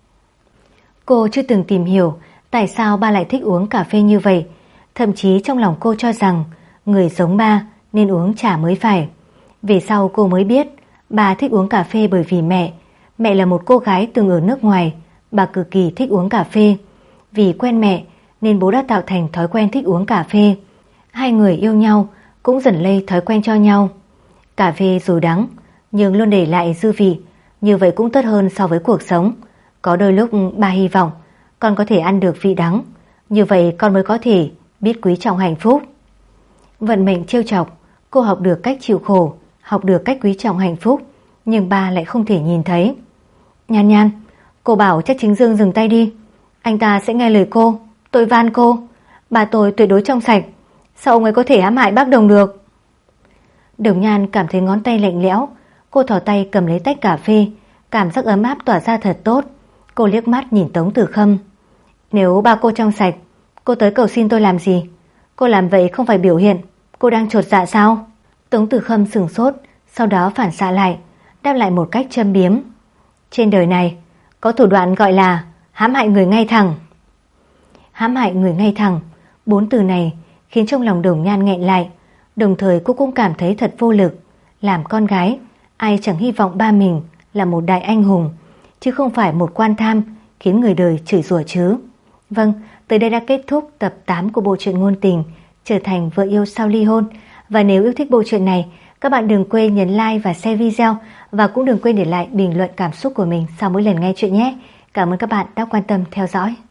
Cô chưa từng tìm hiểu tại sao ba lại thích uống cà phê như vậy. Thậm chí trong lòng cô cho rằng người giống ba nên uống trà mới phải. Về sau cô mới biết bà thích uống cà phê bởi vì mẹ là một cô gái từng ở nước ngoài. Bà cực kỳ thích uống cà phê. Vì quen mẹ nên bố đã tạo thành thói quen thích uống cà phê. Hai người yêu nhau cũng dần lây thói quen cho nhau. Cà phê dù đắng nhưng luôn để lại dư vị, như vậy cũng tốt hơn so với cuộc sống. Có đôi lúc ba hy vọng con có thể ăn được vị đắng, như vậy con mới có thể biết quý trọng hạnh phúc. Vận mệnh trêu chọc, cô học được cách chịu khổ, học được cách quý trọng hạnh phúc, nhưng ba lại không thể nhìn thấy. Nhan Nhan, cô bảo Trác Chính Dương dừng tay đi, anh ta sẽ nghe lời cô, tôi van cô. Bà tôi tuyệt đối trong sạch, sao ông ấy có thể hãm hại bác Đồng được? Đồng Nhan cảm thấy ngón tay lạnh lẽo. Cô thò tay cầm lấy tách cà phê, cảm giác ấm áp tỏa ra thật tốt. Cô liếc mắt nhìn Tống Tử Khâm. Nếu ba cô trong sạch, cô tới cầu xin tôi làm gì? Cô làm vậy không phải biểu hiện cô đang chột dạ sao? Tống Tử Khâm sửng sốt, sau đó phản xạ lại, đáp lại một cách châm biếm. Trên đời này có thủ đoạn gọi là hãm hại người ngay thẳng. Hãm hại người ngay thẳng, 4 từ này khiến trong lòng Đồng Nhan nghẹn lại. Đồng thời cô cũng cảm thấy thật vô lực. Làm con gái, ai chẳng hy vọng ba mình là một đại anh hùng, chứ không phải một quan tham khiến người đời chửi rủa chứ. Vâng, tới đây đã kết thúc tập 8 của bộ truyện ngôn tình Trở thành vợ yêu sau ly hôn. Và nếu yêu thích bộ truyện này, các bạn đừng quên nhấn like và share video, và cũng đừng quên để lại bình luận cảm xúc của mình sau mỗi lần nghe chuyện nhé. Cảm ơn các bạn đã quan tâm theo dõi.